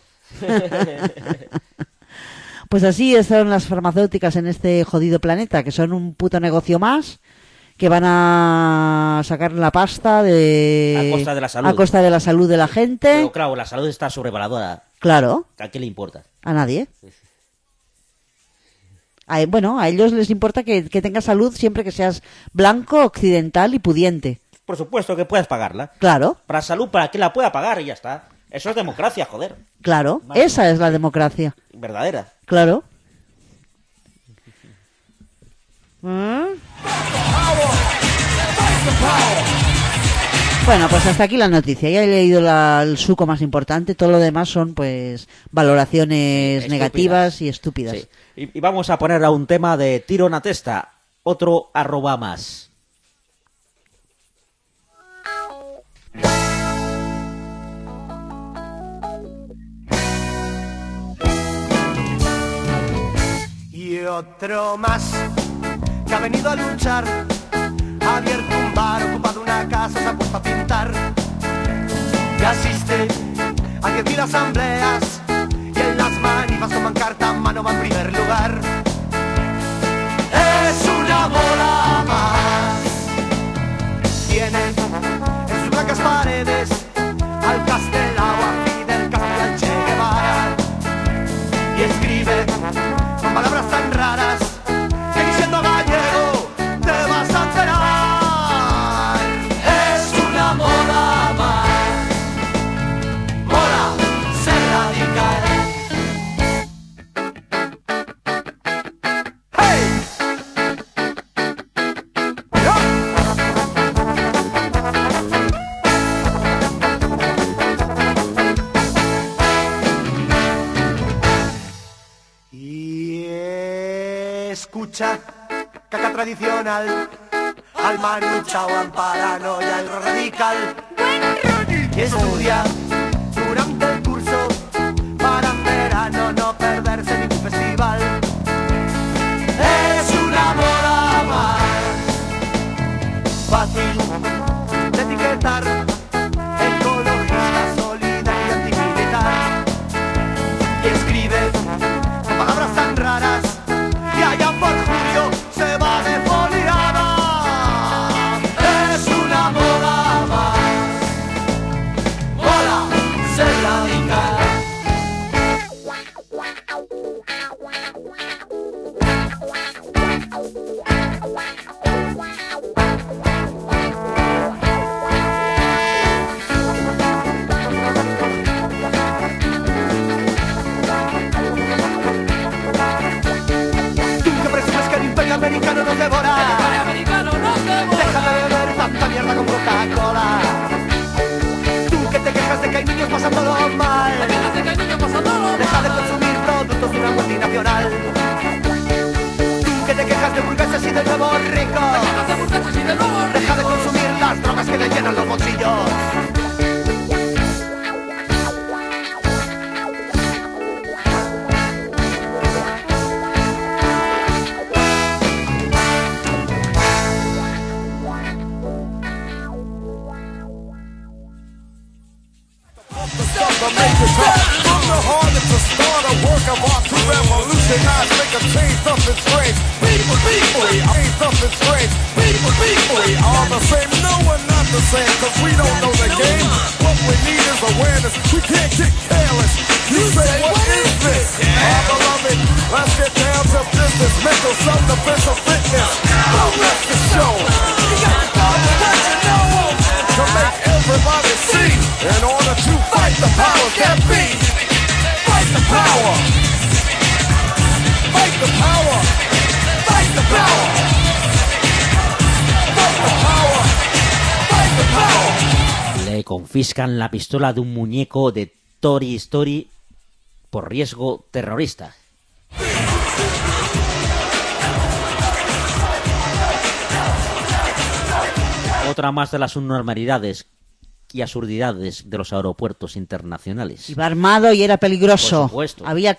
Pues así están las farmacéuticas en este jodido planeta, que son un puto negocio más, que van a sacar la pasta A costa de la salud. a costa de la salud de la gente. Pero claro, la salud está sobrevalorada. Claro, ¿A quién le importa? a nadie. Bueno, a ellos les importa que tengas salud siempre que seas blanco, occidental y pudiente. Por supuesto que puedes pagarla. Claro, Para salud, para que la pueda pagar y ya está. Eso es democracia, joder. claro, Vale. esa es la democracia. Verdadera. Claro. ¿Mm? Bueno, pues hasta aquí la noticia. Ya he leído el suco más importante. Todo lo demás son, pues, valoraciones Estúpidas. negativas y estúpidas. Sí. Y vamos a poner a un tema de tiro en la testa. Otro arroba más. Y otro más que ha venido a luchar, ha abierto un bar, ocupado una casa, se ha puesto a pintar. Y asiste a 10.000 asambleas y en las manifas toman carta, mano va en primer lugar. Es una bola más. Tiene en sus blancas paredes al Castelao, a Fidel Castro y al Che Guevara. Y escribe con palabras tan raras que ni siendo gallego te vas a enterar. Es una moda más, mola ser radical. ¡Hey! Y escucha, caca tradicional, al Manu Chao, al paranoia, el radical. Y estudia durante el curso para en verano no perderse ningún festival. Es una moda más fácil de etiquetar, ecologista, solidario y antimilitar. Y escribe con palabras tan raras que allá por julio se va de foliada. Es una moda más, mola change something strange. People, we ain't something strange. People, we all the same. No, we're not the same, cause we don't know the game. What we need is awareness. We can't get careless. You say, what is this? Our beloved, let's get down to business. Mental self-defense of fitness. Don't let the show. You got to call the what you know. To make everybody see. In order to fight the powers that be. Fight the power. Fight the power. Fight the power. Fight the power. Fight the power. Le confiscan la pistola de un muñeco de Toy Story por riesgo terrorista. Otra más de las normalidades y absurdidades de los aeropuertos internacionales. Iba armado y era peligroso. Por supuesto. Había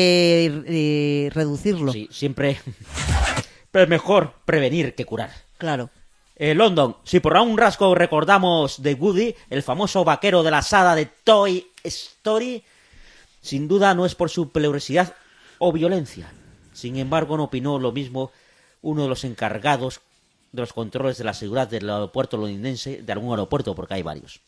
que reducirlo. Sí, siempre es mejor prevenir que curar. Claro. London, si por un rasgo recordamos de Woody, el famoso vaquero de la saga de Toy Story, sin duda no es por su peligrosidad o violencia. Sin embargo, no opinó lo mismo uno de los encargados de los controles de la seguridad del aeropuerto londinense, de algún aeropuerto, porque hay varios.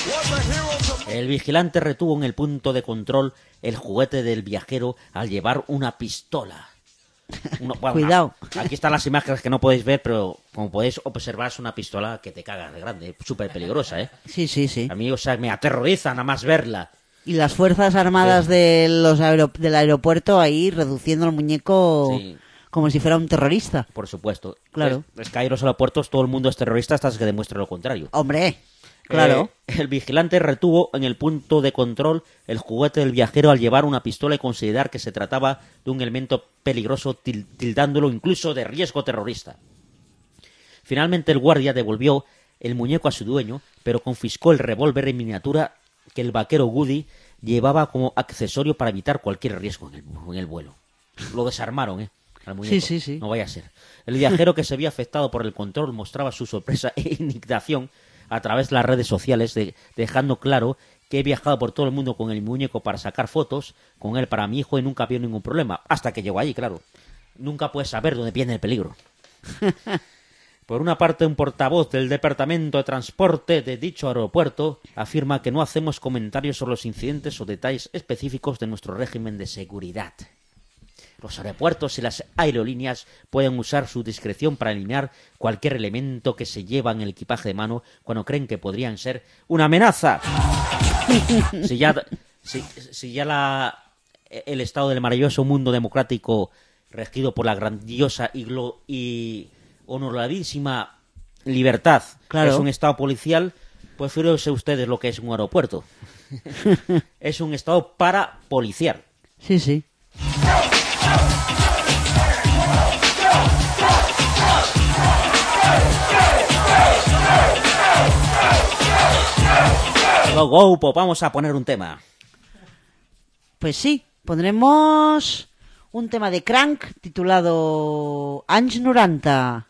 El vigilante retuvo en el punto de control el juguete del viajero al llevar una pistola. Cuidado. Aquí están las imágenes que no podéis ver, pero como podéis observar es una pistola que te cagas de grande, súper peligrosa, ¿eh? Sí, sí, sí. A mí, o sea, me aterroriza nada más verla. Y las fuerzas armadas del aeropuerto ahí reduciendo al muñeco como si fuera un terrorista. Por supuesto. Claro. Es que ahí en los aeropuertos todo el mundo es terrorista hasta que demuestre lo contrario. Hombre, claro. El vigilante retuvo en el punto de control el juguete del viajero al llevar una pistola y considerar que se trataba de un elemento peligroso, tildándolo incluso de riesgo terrorista. Finalmente el guardia devolvió el muñeco a su dueño, pero confiscó el revólver en miniatura que el vaquero Woody llevaba como accesorio para evitar cualquier riesgo en el vuelo. Lo desarmaron, al muñeco. Sí. No vaya a ser. El viajero, que se vio afectado por el control, mostraba su sorpresa e indignación a través de las redes sociales, dejando claro que he viajado por todo el mundo con el muñeco para sacar fotos con él para mi hijo y nunca había ningún problema. Hasta que llegó allí, claro. Nunca puedes saber dónde viene el peligro. Por una parte, un portavoz del Departamento de Transporte de dicho aeropuerto afirma que no hacemos comentarios sobre los incidentes o detalles específicos de nuestro régimen de seguridad. Los aeropuertos y las aerolíneas pueden usar su discreción para eliminar cualquier elemento que se lleva en el equipaje de mano cuando creen que podrían ser una amenaza. Si ya el estado del maravilloso mundo democrático regido por la grandiosa y honorabilísima libertad es un estado policial, pues fíjense ustedes lo que es un aeropuerto. Es un estado parapolicial. Sí, sí. Go, pues vamos a poner un tema. Pues sí, pondremos un tema de Crank titulado Anys 90.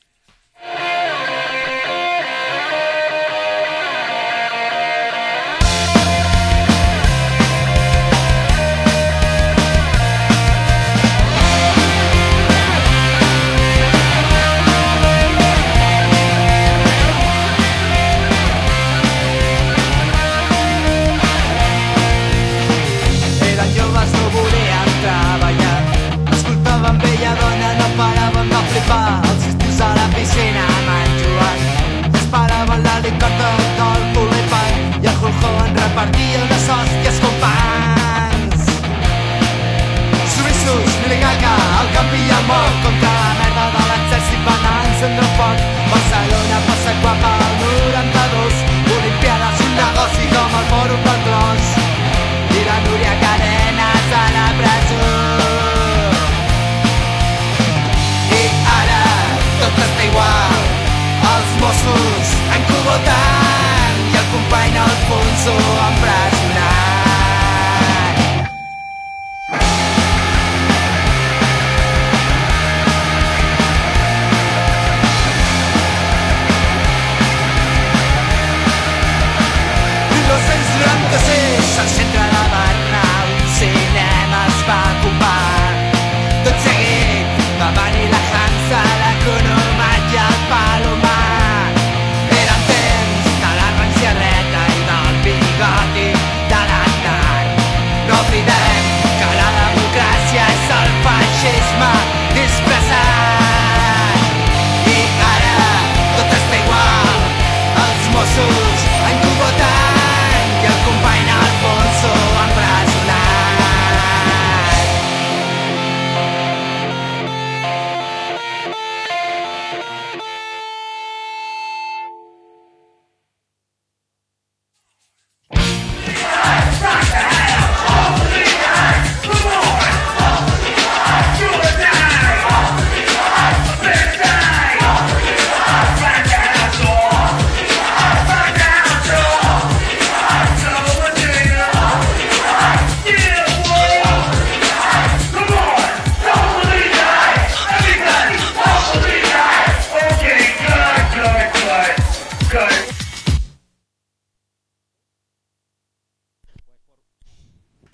Els estius a la piscina menjant. Esperaven l'helicòpter del Polipan i el Hulk Hogan repartia unes hòsties companys. Suïssos, Miligaca, el campi i el moc contra la merda de l'exèrcit van encendre foc. Barcelona passa guapa al 92, Olimpiades un negoci com el Fòrum del Clos i la Núria Cadenes a la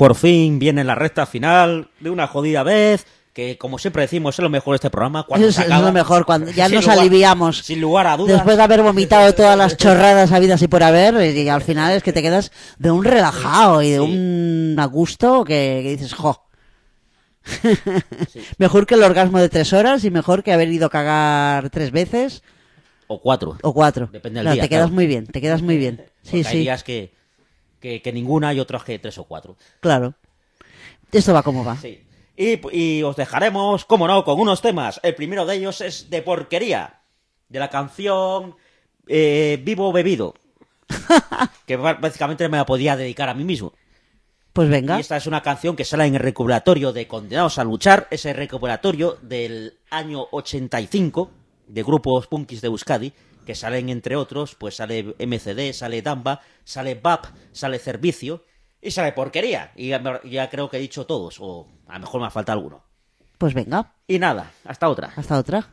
Por fin viene la recta final de una jodida vez, que como siempre decimos es lo mejor de este programa. Cuando Es se acaba, lo mejor, cuando ya sin nos lugar- aliviamos. Sin lugar a dudas. Después de haber vomitado todas las chorradas habidas y por haber, y al final es que te quedas de un relajado y de un a gusto que dices, jo. Mejor que el orgasmo de 3 horas y mejor que haber ido a cagar 3 veces. O 4. O 4. Depende del No, día. te quedas claro. muy bien, te quedas muy bien. Sí, Porque hay sí. días que ninguna y otros que 3 o 4. Claro. Esto va como va. Sí. Y os dejaremos, como no, con unos temas. El primero de ellos es de porquería. De la canción Vivo Bebido. Que básicamente me la podía dedicar a mí mismo. Pues venga. Y esta es una canción que sale en el recopilatorio de Condenados a Luchar. Ese recopilatorio del año 85 de grupos punkis de Euskadi. Que salen, entre otros, pues sale MCD, sale Damba, sale BAP, sale Servicio. Y sale porquería. Y ya creo que he dicho todos. O a lo mejor me falta alguno. Pues venga. Y nada, hasta otra. Hasta otra.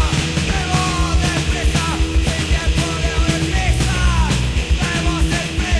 Debo ser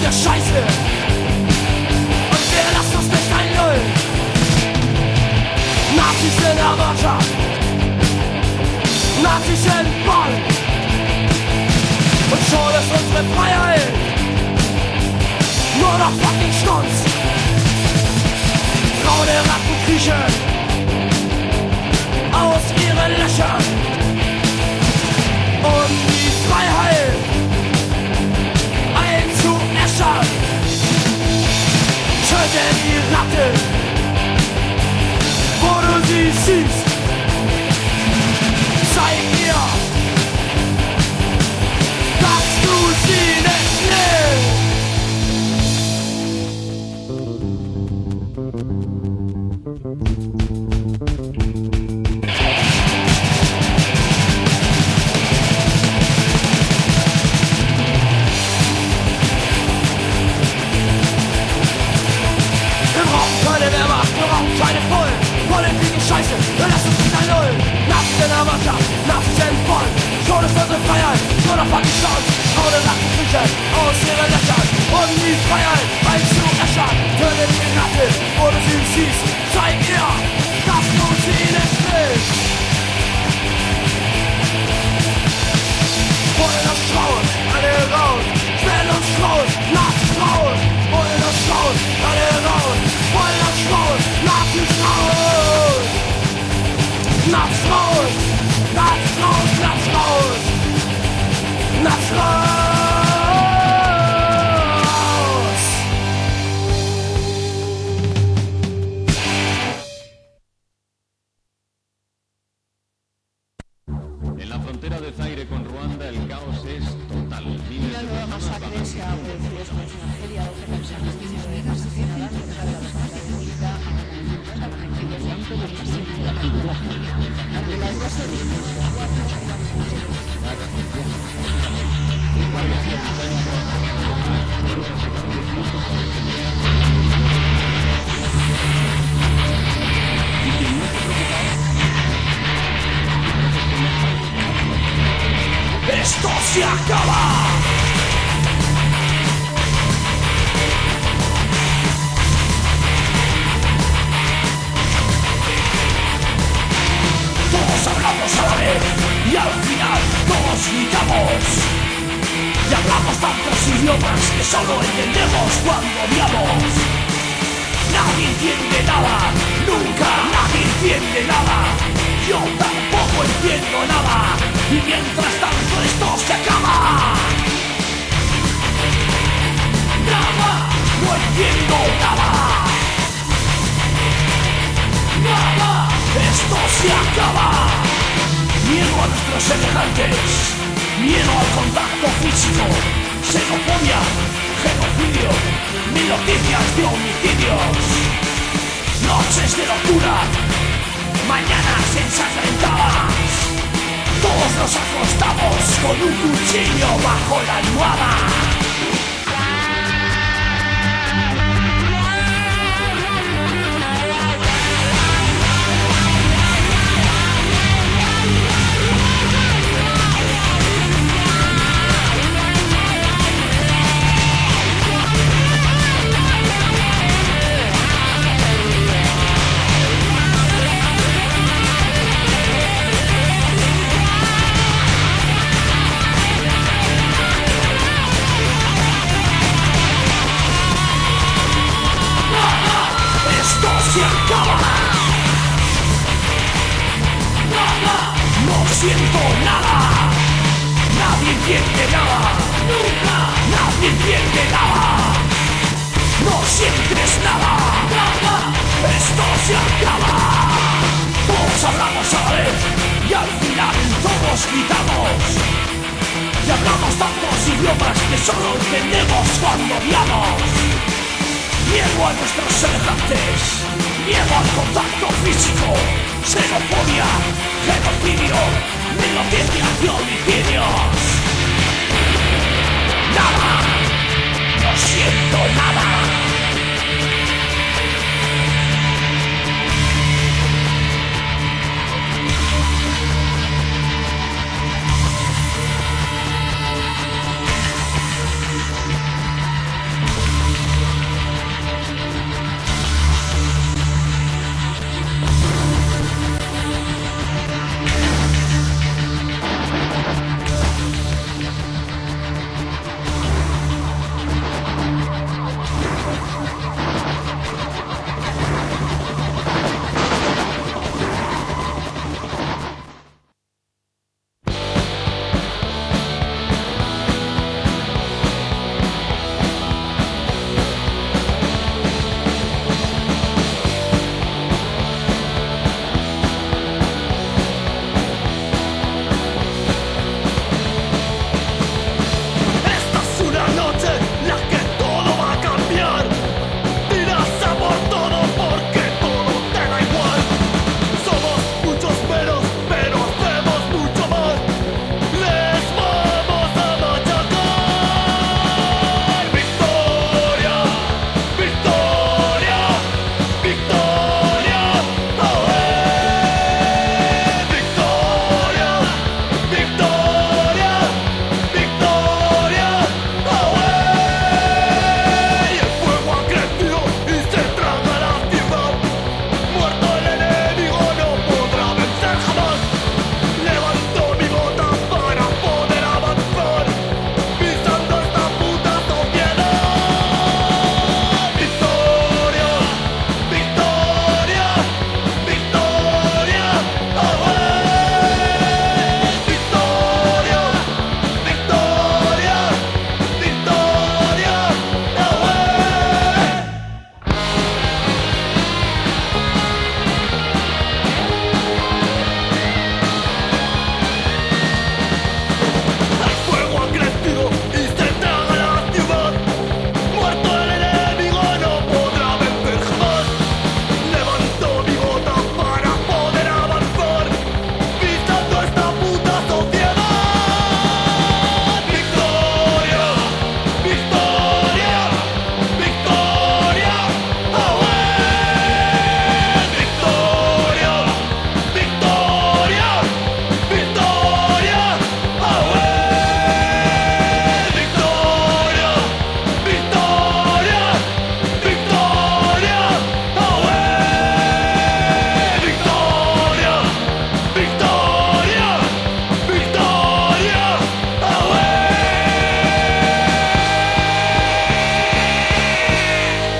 verdammte Scheiße. Und wir lassen uns nicht einlullen. Nazis in der Wirtschaft, Nazis in Bonn. Und schon ist unsere Freiheit nur noch fucking Stunz. Braune Ratten kriechen aus ihren Löchern. Um die Freiheit einzuäschern. Töte die Ratte, wo du sie siehst. Zeig ihr, dass du sie nicht nimmst. Keine Bullen, Politik ist scheiße, wir lassen uns nicht einlullen. Nazis in der Wirtschaft, Nazis in Bonn. Schon ist unsere Freiheit, nur noch fucking Stolz. Braune Ratten kriechen aus ihren Löchern, um die Freiheit einzuäschern. Töte die Ratte, wo du sie siehst. Zeig ihr, dass du sie nicht willst. Wollen uns raus, alle raus. Schnell uns raus, Nazis raus. Wollen uns raus, alle raus. Wollen uns raus, Nazis raus. Nazis raus, Nazis raus, Nazis raus. Nazis raus. En la frontera de Zaire con Ruanda el caos es total. Una nueva masacre se ha producido sobre una feria. 12 personas han sido asesinadas dentro de la localidad de Huita, ante las 12 Esto se acaba. Todos hablamos a la vez y al final todos gritamos. Y hablamos tantos idiomas que solo entendemos cuando odiamos. Nadie entiende nada, nunca nadie entiende nada. Yo tampoco entiendo nada. Y mientras tanto esto se acaba. Nada, no entiendo nada. Nada, esto se acaba. Miedo a nuestros semejantes, miedo al contacto físico, xenofobia, genocidio, mil noticias de homicidios, noches de locura, mañanas ensangrentadas. Todos nos acostamos con un cuchillo bajo la almohada. Siento nada, nadie entiende nada, nunca, nadie entiende nada, no sientes nada, nada, esto se acaba. Todos hablamos a la vez y al final todos gritamos. Y hablamos tantos idiomas que solo entendemos cuando odiamos. Miedo a nuestros semejantes, miedo al contacto físico, xenofobia, genocidio, noticias de homicidios. Nada, no siento nada.